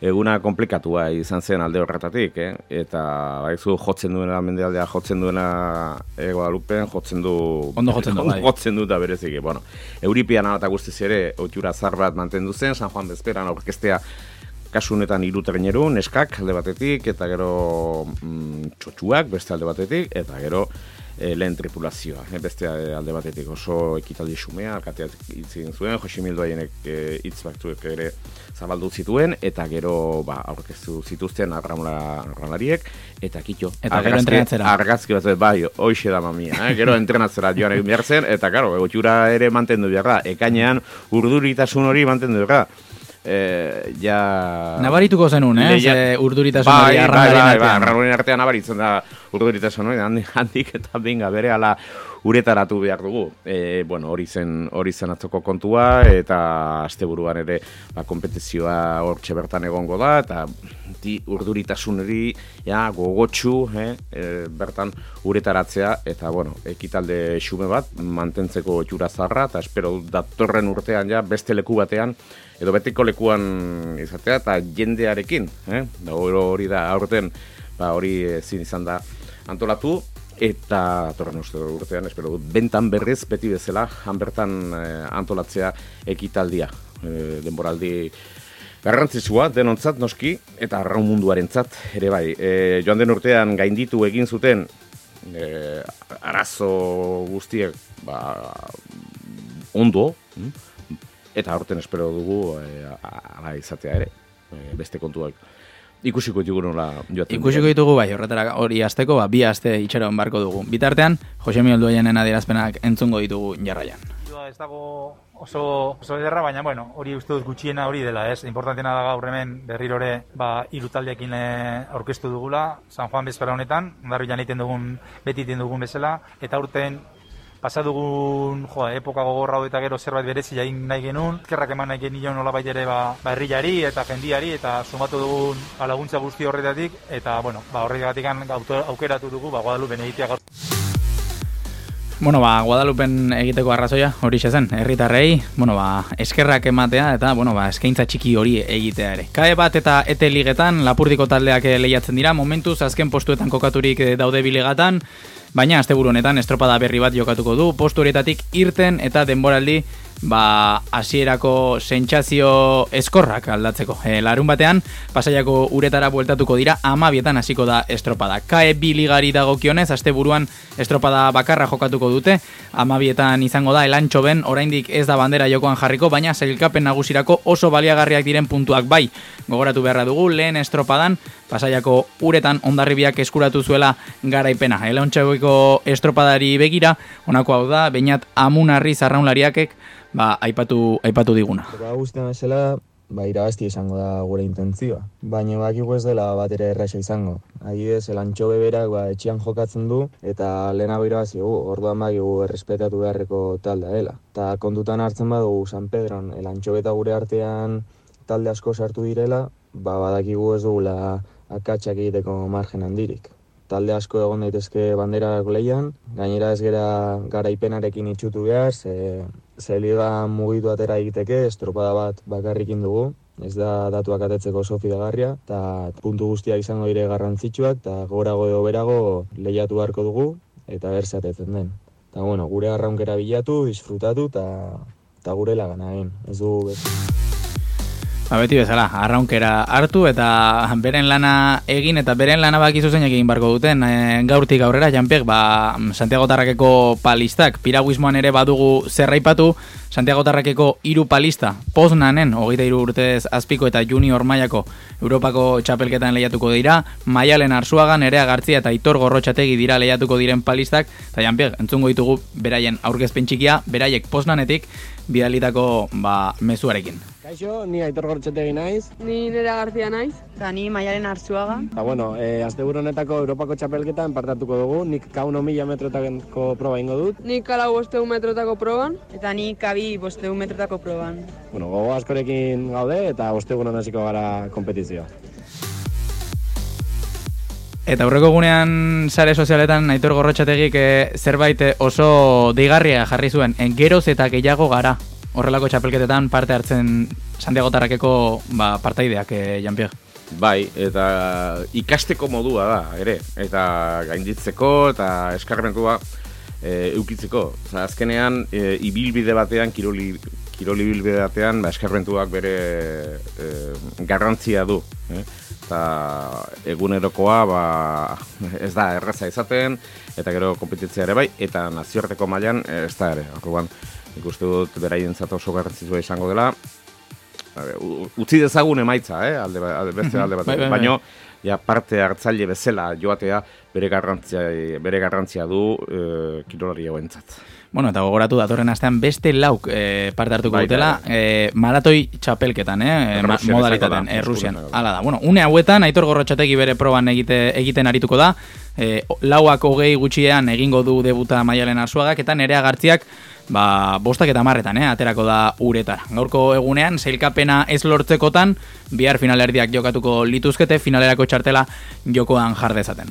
S3: eguna komplikatua izan zen alde horretatik, eh? Eta baizu jotzen duena mendealdea, jotzen duena e, Guadalupen, jotzen du...
S2: Ondo jotzen du, bai.
S3: Jotzen du eta bereziki, bueno. Euripian eta guztiz ere, ohitura zar bat mantendu zen, San Juan Bezperan aurkeztea kasu honetan hiru traineru, neskak alde batetik, eta gero mm, txotxuak beste alde batetik, eta gero e, lehen tripulazioa, e, beste alde batetik oso ekitaldi xumea, alkateak hitz egin zuen, Josi Mildoaienek hitz batzuek ere zabaldu zituen, eta gero ba, aurkeztu zituzten arraunlariek, eta kitxo.
S2: Eta gero entrenatzera.
S3: Argazki bat, bai, hoixe da mamia, eh? Gero entrenatzera joan egin behar zen, eta karo, egotxura ere mantendu behar da, ekainean urduritasun hori mantendu behar da. Eh, ja...
S2: Nabarituko zenun, eh?
S3: Leia...
S2: Urduritasun hori
S3: bai,
S2: arraunlarien
S3: bai,
S2: artean.
S3: Bai, arraunlarien artean nabaritzen da urduritasun hori, handik, handik eta binga bere ala uretaratu behar dugu. E, bueno, hori zen, hori zen atzoko kontua, eta asteburuan ere ba, kompetizioa hortxe bertan egongo da, eta di urduritasun hori ja, gogotxu, eh, e, bertan uretaratzea, eta bueno, ekitalde xume bat, mantentzeko txura zarra, eta espero datorren urtean ja, beste leku batean, edo betiko lekuan izatea eta jendearekin, eh? Da, hori da aurten, ba, hori ezin izan da antolatu, eta torren uste urtean, espero dut, bentan berriz beti bezala, han bertan eh, antolatzea ekitaldia, eh, denboraldi garrantzitsua denontzat noski, eta arraun munduarentzat ere bai. E, joan den urtean gainditu egin zuten e, arazo guztiek ba, ondo, eta aurten espero dugu e, ala izatea ere, e, beste kontuak. Ikusiko ditugu nola joaten.
S2: Ikusiko ditugu bai, horretara hori azteko, ba, bi aste itxaron barko dugu. Bitartean, Jose Mildoainen adierazpenak entzungo ditugu jarraian.
S5: Ez dago oso, oso ederra, baina bueno, hori uste dut gutxiena hori dela, ez? Importantena da gaur hemen berrirore ba, hiru taldeekin aurkeztu dugula, San Juan Bezpera honetan, Hondarribian egiten dugun, beti egiten dugun bezala, eta aurten pasa dugun jo, epoka gogorra eta gero zerbait berezi egin nahi genuen, eskerrak eman nahi genion nolabait ere ba, ba herriari eta jendiari eta sumatu dugun ba, laguntza guzti horretatik, eta bueno, ba, horregatik aukeratu dugu ba, Guadalupen egitea gaur.
S2: Bueno, ba, Guadalupen egiteko arrazoia hori zen, herritarrei, bueno, ba, eskerrak ematea eta, bueno, ba, eskaintza txiki hori egitea ere. K E bat eta E T ligetan Lapurdiko taldeak lehiatzen dira, momentuz azken postuetan kokaturik daude biligatan, baina asteburu honetan estropada berri bat jokatuko du, postu horietatik irten eta denboraldi ba, hasierako sentsazio eskorrak aldatzeko. E, larun batean, Pasaiako uretara bueltatuko dira, amabietan hasiko da estropada. K E bi ligari dagokionez, asteburuan estropada bakarra jokatuko dute, amabietan izango da, Elantxoben, oraindik ez da bandera jokoan jarriko, baina sailkapen nagusirako oso baliagarriak diren puntuak bai. Gogoratu beharra dugu, lehen estropadan, Pasaiako uretan Hondarribiak eskuratu zuela garaipena. Elantxobeko estropadari begira, honako hau da, Beñat Amunarri arraunlariakek, ba, aipatu, aipatu diguna.
S6: Ba, guztian esela, ba, irabazti izango da gure intentzioa. Baina bakigu ez dela bat ere erraxa izango. Adibidez, Elantxobe berak ba, etxean jokatzen du, eta lehenago irabazi dugu, orduan bakigu errespetatu beharreko taldea dela. Eta kontutan hartzen badugu San Pedron, Elantxobe eta gure artean talde asko sartu direla, ba, badakigu ez dugula akatsak egiteko margen handirik. Talde asko egon daitezke banderak lehian, gainera ez gera garaipenarekin itxutu behar, ze, ze liga mugitu atera egiteke, estropada bat bakarrikin dugu, ez da datuak atetzeko oso fidagarria, eta puntu guztiak izango dire garrantzitsuak, eta gorago edo berago lehiatu beharko dugu, eta berze atetzen den. Eta bueno, gure arraunkera bilatu, disfrutatu, eta gure lagana egin, ez du beste.
S2: Ba, beti bezala, arraunkera hartu eta beren lana egin eta beren lana bakizu zeinek egin barko duten. E, gaurtik aurrera, Janpek, ba, Santiago Tarrakeko palistak, piraguismoan ere badugu zerraipatu, Santiago Tarrakeko hiru palista, Poznanen, hogeita hiru urtez azpiko eta junior mailako Europako txapelketan lehiatuko dira, Maialen Arzuaga, Nerea Gartzia eta Aitor Gorrotxategi dira lehiatuko diren palistak, eta Janpek, entzungo ditugu beraien aurkezpen txikia, beraiek Poznanetik bidalitako ba, mezuarekin.
S7: Kaixo, ni Aitor Gorrotxategi naiz.
S8: Ni Nerea Gartzia naiz.
S9: Eta ni Maialen Arzuaga.
S7: Eta bueno, e, asteburu honetako Europako txapelketan partatuko dugu. Nik kauno mila metrotako proba ingo dut.
S8: Nik kalau bosteun metrotako proban.
S9: Eta ni kabi bosteun metrotako proban.
S7: Bueno, gogo askorekin gaude eta ostegunon hasiko gara kompetizioa.
S2: Eta aurreko gunean sare sozialetan Aitor Gorrotxategik e, zerbait oso deigarria jarri zuen, en geroz eta gehiago gara. Horrelako txapelketetan parte hartzen Santiago Tarrakeko ba, partaideak, eh, Jean-Pierre.
S3: Bai, eta ikasteko modua da, ere. Eta gainditzeko eta eskarmentua e, eukitzeko. Oza, azkenean, e, ibilbide batean, kiroli, kiroli ibilbide batean, ba, eskarmentuak bere e, garrantzia du. Eh? Eta egunerokoa ba, ez da erraza izaten, eta gero konpetitzea ere bai, eta nazioarteko mailan ez da ere. Orduan, ikuste dut beraientzat oso garrantzitsua izango dela. Utzi dezagun emaitza, eh? alde, alde, beste alde bat. Baina, ja, parte hartzaile bezala joatea bere garrantzia, bere garrantzia du e, kirolari hauentzat.
S2: Bueno, eta gogoratu datorren astean beste lauk e, parte hartuko bai, dutela, e, maratoi txapelketan, eh? Ma, modalitaten, Errusian. Hala da. Bueno, une hauetan, Aitor Gorrotxategi bere proban egite, egiten arituko da, e, lauak hogei gutxiean egingo du debuta Maialen Arzuagak, eta Nerea Gartziak ba, bostak eta marretan, eh, aterako da uretara. Gaurko egunean, sailkapena ez lortzekotan, bihar finalerdiak jokatuko lituzkete, finalerako txartela jokoan jardezaten.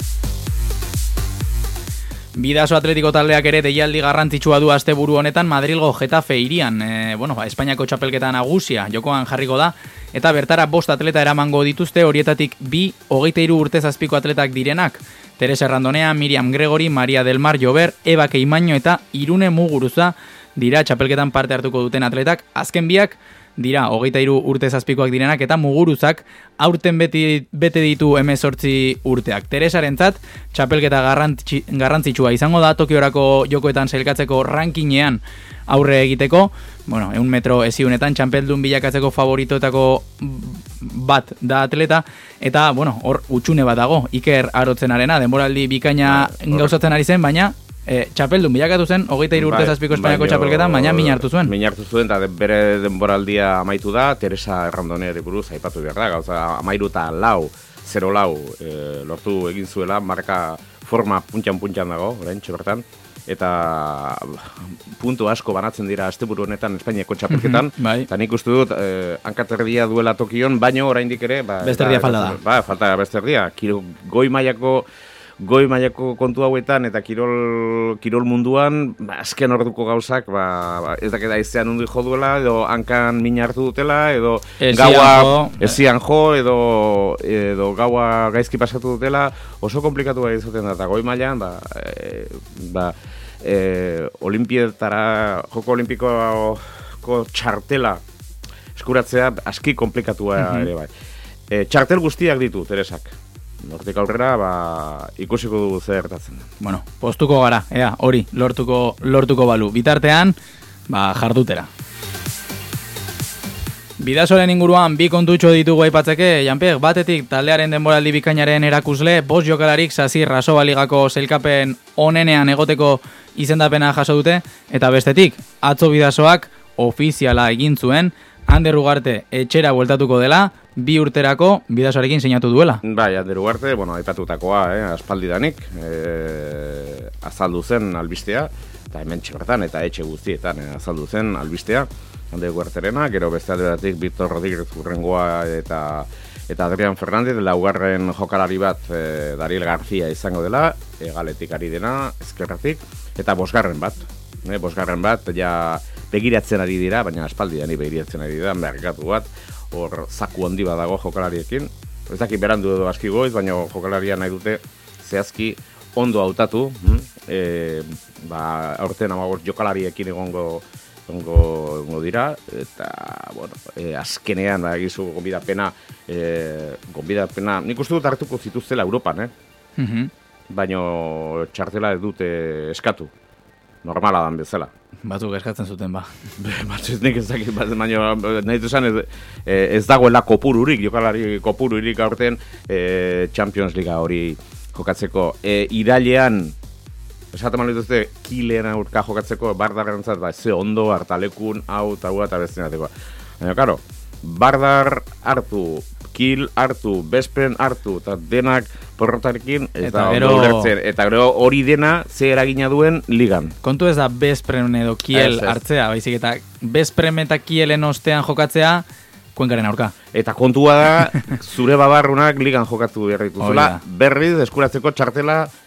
S2: Bidaso Atletiko taldeak ere deialdi garrantzitsua du asteburu honetan Madrilgo Getafe hirian, e, bueno, ba, Espainiako txapelketa nagusia jokoan jarriko da, eta bertara bost atleta eramango dituzte, horietatik bi hogeita hiru urte zazpiko atletak direnak. Teresa Errandonea, Miriam Gregori, Maria del Mar Jober, Eba Keimaino eta Irune Muguruza dira txapelketan parte hartuko duten atletak. Azken biak dira hogeita hiru urte zazpikoak direnak eta Muguruzak aurten beti, bete ditu hemezortzi urteak. Teresarentzat txapelketa garrantzi, garrantzitsua izango da Tokiorako jokoetan sailkatzeko rankinean aurre egiteko, bueno, eun metro eziunetan txampeldun bilakatzeko favoritoetako bat da atleta, eta, bueno, hor utxune bat dago, Iker Arotzenarena, denboraldi bikaina gauzatzen ari zen, baina E, txapeldun bilakatu zen, hogeita hiru urte zazpiko Espainiako txapelketan, baina min hartu zuen.
S3: Min hartu zuen, eta bere denboraldia amaitu da, Teresa Errandoneari buruz aipatu behar da, gauza, amairu eta lau, zero lau, e, lortu egin zuela, marka forma puntxan-puntxan dago, orain, txebertan, eta puntu asko banatzen dira asteburu honetan Espainiako txapelketan,
S2: bai.
S3: Eta nik uste dut, eh, hankaterdia duela Tokion, baino oraindik ere, ba,
S2: beste erdia falta da.
S3: Ba, falta beste erdia, goi mailako goi mailako kontu hauetan eta kirol, kirol munduan, ba, azken orduko gauzak, ba, ba, ez dakit aizean undu jo duela, edo hankan min hartu dutela, edo
S2: Ezian
S3: gaua
S2: jo.
S3: ezian jo, edo, edo gaua gaizki pasatu dutela, oso komplikatu bai izaten da, eta goi mailan, ba, e, ba, e, olimpietara, joko olimpikoko txartela eskuratzea aski komplikatua
S2: Mhm.
S3: ere bai. E, txartel guztiak ditu, Teresak. Nortik aurrera, ba, ikusiko dugu zer gertatzen.
S2: Bueno, postuko gara, ea, hori, lortuko, lortuko balu. Bitartean, ba, jardutera. Bidasoren inguruan bi kontutxo ditugu aipatzeke, Jean-Pierre, batetik taldearen denboraldi bikainaren erakusle, bost jokalarik Sazir Rasoba Ligako sailkapen onenean egoteko izendapena jaso dute, eta bestetik, atzo Bidasoak ofiziala egin zuen, Ander Ugarte etxera bueltatuko dela, bi urterako Bidasoarekin sinatu duela.
S3: Bai, Ander Ugarte, bueno, aipatutakoa, eh, aspaldidanik, eh, azaldu zen albistea, eta hemen txebertan eta etxe guztietan eh, azaldu zen albistea, Ander Ugarterena, gero beste aldetik Victor Rodríguez Urrengoa eta eta Adrián Fernández, laugarren jokalari bat eh, Dariel García izango dela, egaletik ari dena, ezkerratik, eta bosgarren bat, eh, bosgarren bat, ja begiratzen ari dira, baina aspaldian begiratzen ari dira, merkatu bat, hor zaku handi bat dago jokalariekin. Ez dakit berandu edo aski goiz, baina jokalaria nahi dute zehazki ondo hautatu, e, ba, aurten amagor jokalariekin egongo, egongo, egongo dira, eta, bueno, e, azkenean, da, egizu, gonbidapena, e, gonbidapena, nik uste dut hartuko zituztela Europan, eh?
S2: Mhm.
S3: Baina txartela ez dute eskatu. Normala dan bezala.
S2: Batzuk eskatzen zuten, ba.
S3: Batzuk nik ez dakit, baina nahi duzan ez, ez dagoela kopururik, jokalari kopururik aurten e, Champions League hori jokatzeko. E, irailean, esaten mali duzte, Kileen aurka jokatzeko, Bardarrentzat, ba, ze ondo, hartalekun, hau, eta hua, eta bestenateko. Baina, karo, Bardar hartu, Kil hartu, Bespen hartu, eta denak porrotarekin, ez
S2: Eta
S3: da
S2: gero-
S3: ondo ulertzen. Eta gero hori dena ze eragina duen ligan.
S2: Kontu ez da Besprem edo Kiel
S3: Ez, ez.
S2: hartzea, baizik eta Besprem eta Kielen ostean jokatzea Kuenkaren aurka.
S3: Eta kontua da, zure babarrunak ligan jokatu behar dituzula,
S2: Hori da.
S3: berriz eskuratzeko txartela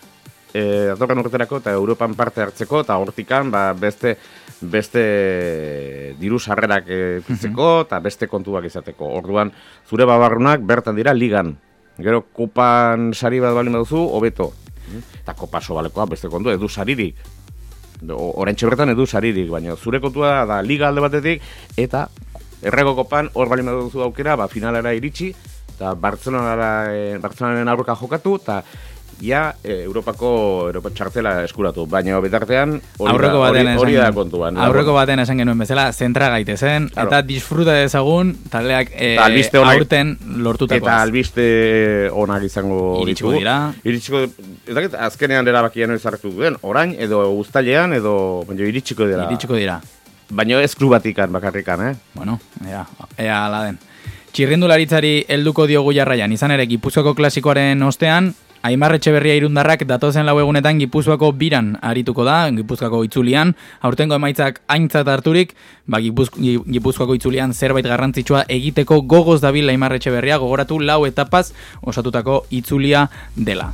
S3: e, datorren urterako eta Europan parte hartzeko, eta hortikan ba, beste beste diru sarrerak edukitzeko eta beste kontuak izateko. Orduan, zure babarrunak bertan dira ligan. Gero, kopan sari bat bali baduzu, hobeto. Eta kopaso balekoa beste kontu, edu saririk. Oraintxe bertan edu saririk, baina zure kontua da liga alde batetik, eta errego kopan hor bali baduzu aukera, ba, finalera iritsi, eta Bartzelonara, eh, Bartzelonaren aurka jokatu, eta ja, e, Europako Europa txartela eskuratu, baina betartean hori da, hori, hori da kontuan.
S2: Aurreko baten esan genuen bezala, zentra gaitezen, claro. Eta disfruta dezagun taldeak e, aurten lortutakoaz.
S3: Eta albiste onak izango
S2: iritsiko dira.
S3: Iritsiko, eta azkenean erabakian noiz hartu duen, orain edo uztailean edo baina iritsiko dira.
S2: Iritsiko dira.
S3: Baina ez klubatikan bakarrikan, eh?
S2: Bueno, ea, ea ala den. Txirrindularitzari helduko diogu jarraian, izan ere Gipuzkoako klasikoaren ostean, Aimar Etxeberria Irundarrak datozen lau egunetan Gipuzkoako biran arituko da, Gipuzkoako itzulian, aurtengo emaitzak aintzat harturik, ba, Gipuzko, Gipuzkoako itzulian zerbait garrantzitsua egiteko gogoz dabil Aimar Etxeberria, gogoratu lau etapaz osatutako itzulia dela.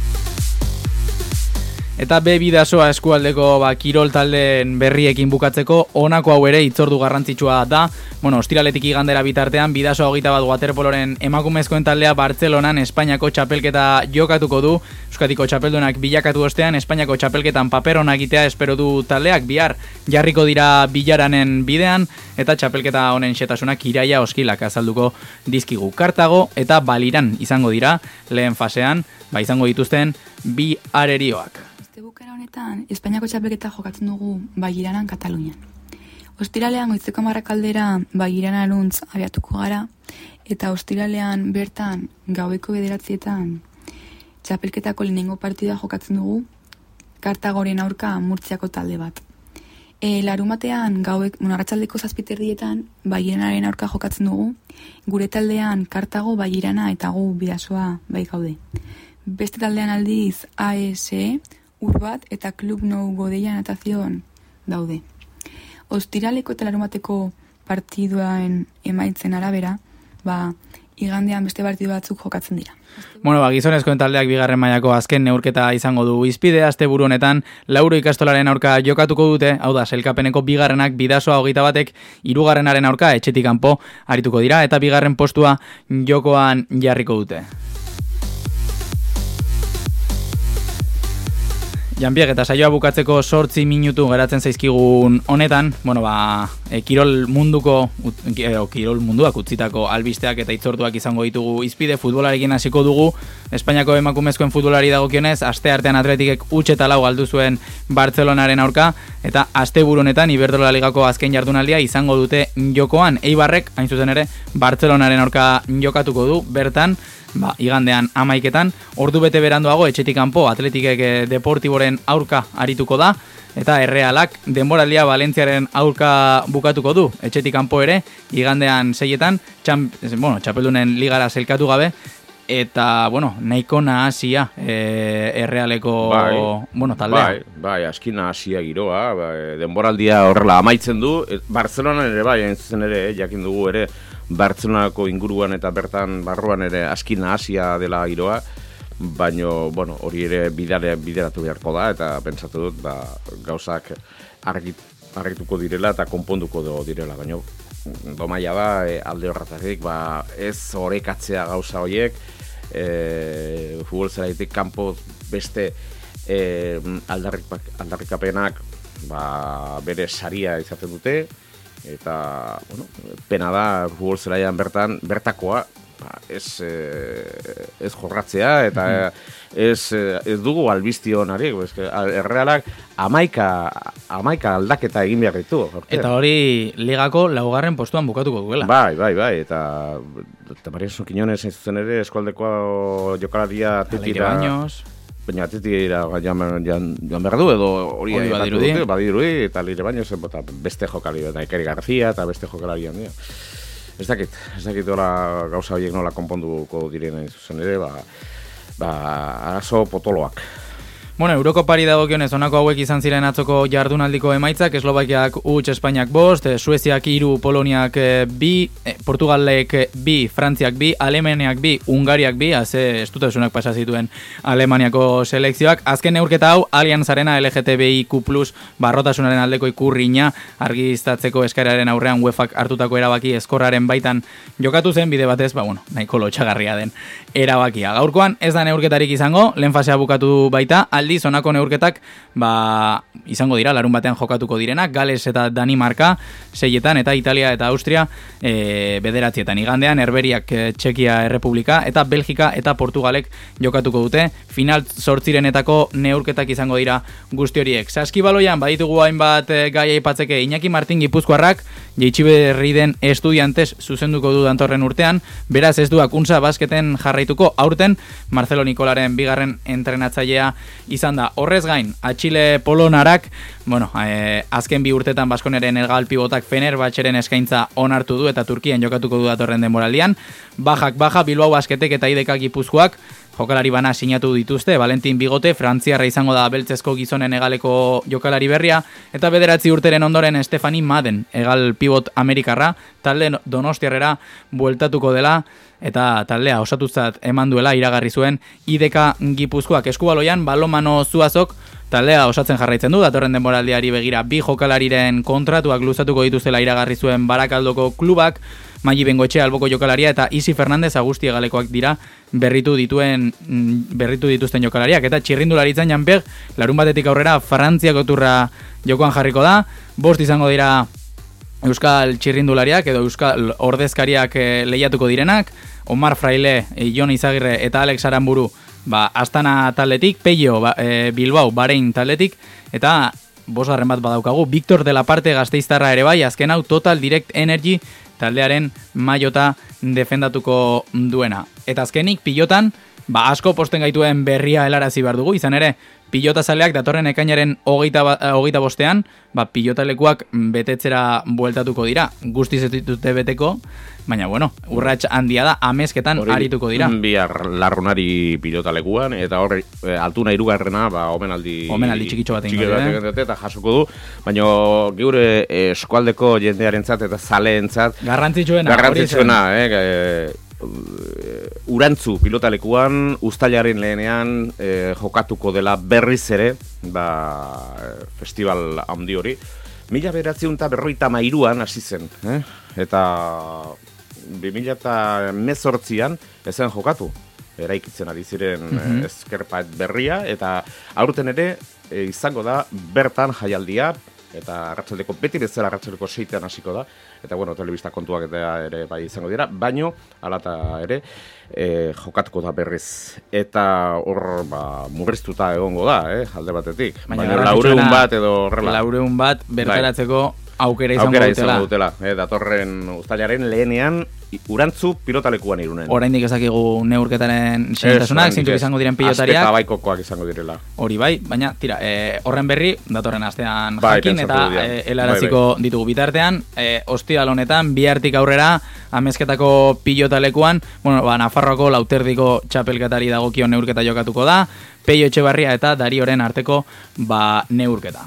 S2: Eta be Bidasoa eskualdeko ba, kirol taldeen berriekin bukatzeko, honako hau ere hitzordu garrantzitsua da. Bueno, ostiraletik igandera bitartean, Bidasoa hogeita bat waterpoloren emakumezkoen taldea Bartzelonan Espainiako txapelketa jokatuko du. Euskadiko txapeldunak bilakatu ostean, Espainiako txapelketan paper ona egitea espero du taldeak bihar jarriko dira bilaranen bidean, eta txapelketa honen xetasunak iraia oskilak azalduko dizkigu. Kartago eta Baliran izango dira lehen fasean, ba izango dituzten bi arerioak.
S10: Bukera honetan, Espainiako txapelketa jokatzen dugu Bagiranan, Katalunian. Ostiralean goizeko marrakaldera Bagirana aruntz abiatuko gara, eta ostiralean bertan gaueko bederatzietan txapelketako lehenengo partida jokatzen dugu Kartagoren aurka Murtziako talde bat. E, larumatean gauek, monarratxaldeko zazpiterdietan Bagiranaren aurka jokatzen dugu, gure taldean Kartago, Bagirana eta gu Bidasoa bai gaude. Beste taldean aldiz A S E, Urbat eta Klub Nou Godeia Natazion daude. Ostiraleko eta larumateko partiduen emaitzen arabera, ba, igandean beste partidu batzuk jokatzen dira.
S2: Bueno, ba, gizonezkoen taldeak bigarren mailako azken neurketa izango du izpide, asteburu honetan Lauro ikastolaren aurka jokatuko dute, hau da, sailkapeneko bigarrenak Bidasoa hogeita batek hirugarrenaren aurka etxetik kanpo arituko dira, eta bigarren postua jokoan jarriko dute. Janpiek, eta saioa bukatzeko sortzi minutu geratzen zaizkigun honetan, bueno, ba, e, kirol munduko, e, kirol munduak utzitako albisteak eta itzortuak izango ditugu izpide, futbolarekin hasiko dugu, Espainiako emakumezkoen futbolari dagokionez, aste artean Atletikek huts eta lau galdu zuen Bartzelonaren aurka, eta asteburu honetan Iberdrola Ligako azken jardunaldia izango dute jokoan, Eibarrek, hain zuzen ere, Bartzelonaren aurka jokatuko du, bertan, ba, igandean amaiketan, ordu bete beranduago etxetik kanpo Atletikek Deportiboren aurka arituko da, eta Errealak denboraldia Valentziaren aurka bukatuko du, etxetik kanpo ere, igandean seietan, txamp, bueno, txapeldunen ligara zelkatu gabe, eta, bueno, nahiko nahasia e, Errealeko
S3: bai,
S2: bueno, taldea.
S3: Bai, bai, aski nahasia giroa, bai, denboraldia horrela amaitzen du, Bartzelonan ere bai, hain zuzen ere, jakin dugu ere, Bartzelonako inguruan eta bertan barruan ere aski nahasia dela giroa, baino, bueno, hori ere bidare, bideratu beharko da, eta pentsatu dut, ba, gauzak argit, argituko direla eta konponduko direla, baino, domaia da, e, alde horretatik, ba, ez orekatzea gauza horiek, e, futbol zelaitik kanpo beste e, aldarrik, aldarrikapenak ba, bere saria izaten dute, eta, bueno, pena da, futbol zelaian bertan, bertakoa, ba, ez, e, ez jorratzea, eta ez, ez dugu albiztio narik, Errealak amaika, amaika aldaketa egin behar ditu.
S2: Eta hori ligako laugarren postuan bukatuko duela.
S3: Bai, bai, bai, eta, eta Mariano Quiñones hain zuzen ere, eskualdeko jokalaria tetira... Baina atitira joan behar du, edo hori
S2: badirudi,
S3: badirudi, eta Lire Baños, beste jokalari, eta Ikeri Garzia, eta beste jokalari handia. Ez dakit, ez dakit hola gauza horiek nola konponduko diren zuzen ere, ba, ba, arazo potoloak.
S2: Bueno, Eurokopari dagokionez honako hauek izan ziren atzoko jardunaldiko emaitzak, Eslovakiak huts, Espainiak bost, Sueziak hiru, Poloniak bi, Portugalek bi, Frantziak bi, Alemaniak bi, Ungariak bi, haze estutasunak pasa zituen Alemaniako selekzioak. Azken neurketa hau, Allianzarena L G T B I Q plus barrotasunaren aldeko ikurriña argiztatzeko eskaeraren aurrean UEFak hartutako erabaki eskorraren baitan jokatu zen, bide batez, ba, bueno, nahiko lotxagarria den erabakia. Gaurkoan ez da neurketarik izango, lehen fasea bukatu baita, aldiz honako neurketak ba, izango dira, larun batean jokatuko direnak, Gales eta Danimarka seietan, eta Italia eta Austria e, bederatzietan. Igandean, Herberiak Txekia Errepublika, eta Belgika eta Portugalek jokatuko dute. Final zortzirenetako neurketak izango dira guzti horiek. Saskibaloian baditugu hainbat gai aipatzeke. Iñaki Martin Gipuzkoarrak Jeitxiberri den Estudiantes zuzenduko du dantorren urtean, beraz ez du akuntza basketen jarraituko aurten, Marcelo Nikolaren bigarren entrenatzailea izan da. Horrez gain, Atxile Polonarak, bueno, eh, azken bi urtetan Baskoneren elgal pibotak Fenerbahçeren eskaintza onartu du eta Turkian jokatuko du datorren denboraldian. Bajak baja, Bilbao Basketek eta I D K Gipuzkoak jokalari bana sinatu dituzte, Valentin Bigote, frantziarra izango da beltzezko gizonen egaleko jokalari berria, eta bederatzi urteren ondoren Stefani Madden, egal pivot amerikarra, talde donostiarrera bueltatuko dela, eta taldea osatuzat eman duela iragarri zuen I D K Gipuzkoak. Eskubaloian, balomano Zuazok taldea osatzen jarraitzen du, datorren denboraldiari begira bi jokalariren kontratuak luzatuko dituztela iragarri zuen Barakaldoko klubak, Maili Bengoetxea alboko jokalaria eta Isi Fernandez Agusti egalekoak dira berritu dituen berritu dituzten jokalariak, eta txirrindularitzan Janpeg larun batetik aurrera Frantziako turra jokoan jarriko da. Bost izango dira euskal txirrindulariak edo euskal ordezkariak lehiatuko direnak, Omar Fraile, Jon Izagirre eta Alex Aramburu ba, Astana taldetik, Peio ba, e, Bilbao Bahrein taldetik, eta bosgarren bat badaukagu, Victor de la Parte Gasteiztarra ere bai, azken hau Total Direct Energy taldearen maiota defendatuko duena. Eta azkenik, pilotan, ba, asko posten gaituen berria helarazi behar dugu, izan ere, pilota zaleak datorren ekainaren hogeita, hogeita bostean, ba, pilotalekuak betetzera bueltatuko dira. Guztiz ez ditute beteko, baina, bueno, urrats handia da, amezketan Hori, arituko dira.
S3: Bihar larrunari pilotalekuan, eta hor, e, altuna irugarrena, ba, omenaldi...
S2: Omenaldi txikitxo bat
S3: ingo dute, eta jasoko du, baina geure eskualdeko jendearentzat eta zaleentzat...
S2: Garrantzitsuena.
S3: Garrantzitsuena, eh, Urantzu pilotalekuan uztailaren lehenean e, jokatuko dela berriz ere, ba, festival handi hori. Mila bederatziehun eta berrogeita hamairuan hasi zen, eh? Eta bi mila hemezortzian ezen jokatu. Eraikitzen ari ziren mm-hmm. ezkerpat berria, eta aurten ere e, izango da bertan jaialdia, eta arratsaldeko beti bezala arratsaldeko seitean hasiko da, eta bueno, telebista kontuak eta ere bai izango dira, baino alata ere e, jokatuko da berriz, eta hor ba, murriztuta egongo da, eh, alde batetik, baina, baina laureun bat edo horrela.
S2: Laureun bat bertaratzeko aukera izango
S3: aukera
S2: dutela.
S3: Izango dutela, eh, datorren uztailaren lehenean Urantzu pilotalekuan irunen.
S2: Oraindik ezakigu neurketaren xehetasunak, zintu izango diren pilotariak.
S3: Azpeta baikokoak izango direla.
S2: Hori bai, baina tira, e, horren berri datorren astean bai, jakin eta e, helaraziko bai, bai. ditugu bitartean. E, ostiral honetan, bihartik aurrera, amezketako pilotalekuan, bueno, ba, Nafarroako lauterdiko txapelketari dagokion neurketa jokatuko da, Peio Etxebarria eta Darioren arteko ba, neurketa.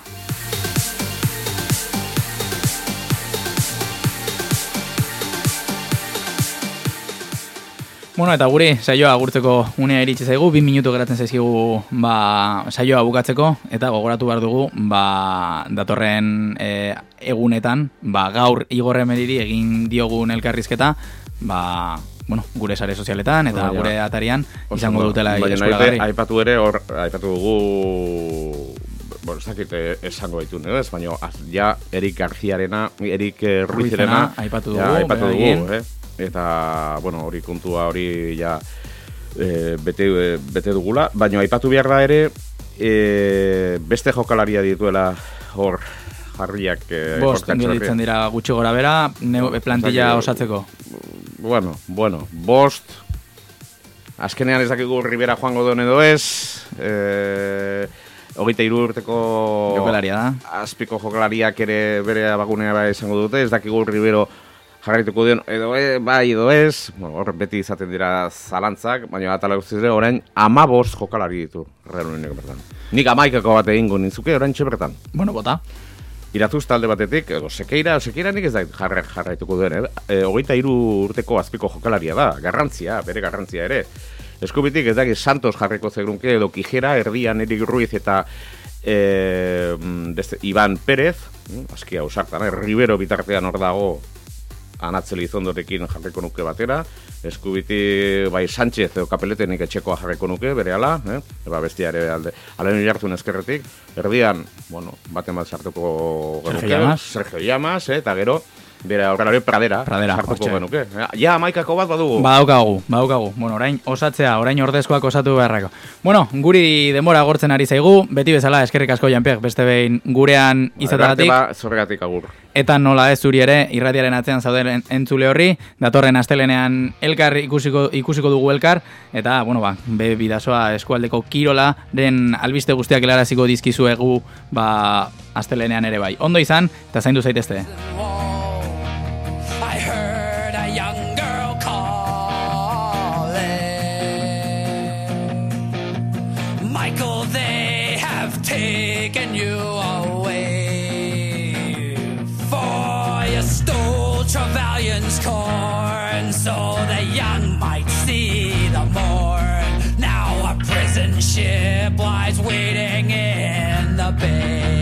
S2: Bueno, eta guri saioa agurtzeko unea iritsi zaigu, bi minutu geratzen zaizkigu ba, saioa bukatzeko, eta gogoratu behar dugu ba, datorren e, egunetan, ba, gaur Igor Emeriri egin diogun elkarrizketa, ba, bueno, gure sare sozialetan eta baina, gure atarian izango dutela eskuragarri.
S3: Aipatu ere, hor, aipatu dugu, bueno, ez dakit esango ditu, no? Ez, baina ja Erik Garziarena, Erik Ruizerena,
S2: aipatu dugu,
S3: ja, aipatu dugu, eh? Eta, bueno, hori kontua hori ja e, bete, bete dugula, baina aipatu behar da ere e, beste jokalaria dituela hor jarriak e,
S2: bost, gelitzen dira gutxi gora bera plantilla o sea, osatzeko
S3: bueno, bueno, bost azkenean ez dakigu Ribera joango duen edo ez e, hogeita hiru urteko
S2: jokalaria da
S3: azpiko jokalariak ere bere abagunea izango dute, ez dakigu Ribero jarraituko duen, edo e, bai edo ez, bueno, hor beti izaten dira zalantzak, baina atala guztiz ere, orain amabost jokalari ditu Real Unionek bertan. Nik amaikako bat egingo nintzuke, orain bertan.
S2: Bueno, bota.
S3: Iratuz talde batetik, edo sekeira, sekeira nik ez da jarra, jarraituko duen, eh? E, hogeita hiru urteko azpiko jokalaria da, garrantzia, bere garrantzia ere. Eskubitik ez daki Santos jarriko zegrunke, edo Kijera, erdian Erik Ruiz eta e, beste, Iban Pérez, askia ausartan, eh? Rivero bitartean hor dago, Anatzeli Izondorekin jarriko nuke batera, Eskubiti bai Sánchez edo Kapeletenik etxekoa jarriko nuke, bere ala, eh? Eba bestia ere alde, alen jartzun ezkerretik, erdian, bueno, baten bat sartuko genuke,
S2: Sergio Llamas,
S3: Sergio Llamas, eh? Eta gero, bere aurrelari Pradera,
S2: Pradera
S3: sartuko genuke. Ja, amaikako bat badugu.
S2: Badaukagu, badaukagu. Bueno, orain osatzea, orain ordezkoak osatu beharrako. Bueno, guri denbora agortzen ari zaigu, beti bezala eskerrik asko Janpiek, beste behin gurean izatagatik.
S3: Ba, zorregatik agur.
S2: Eta nola ez zuri ere, irratiaren atzean zauden entzule horri, datorren astelenean elkar ikusiko, ikusiko dugu elkar, eta, bueno, ba, be bidasoa eskualdeko kirolaren albiste guztiak helaraziko dizkizuegu, ba, astelenean ere bai. Ondo izan, eta zaindu zaitezte.
S11: I heard a young girl calling. Michael, they have taken you away, for you stole Trevelyan's corn, so the young might see the morn. Now a prison ship lies waiting in the bay.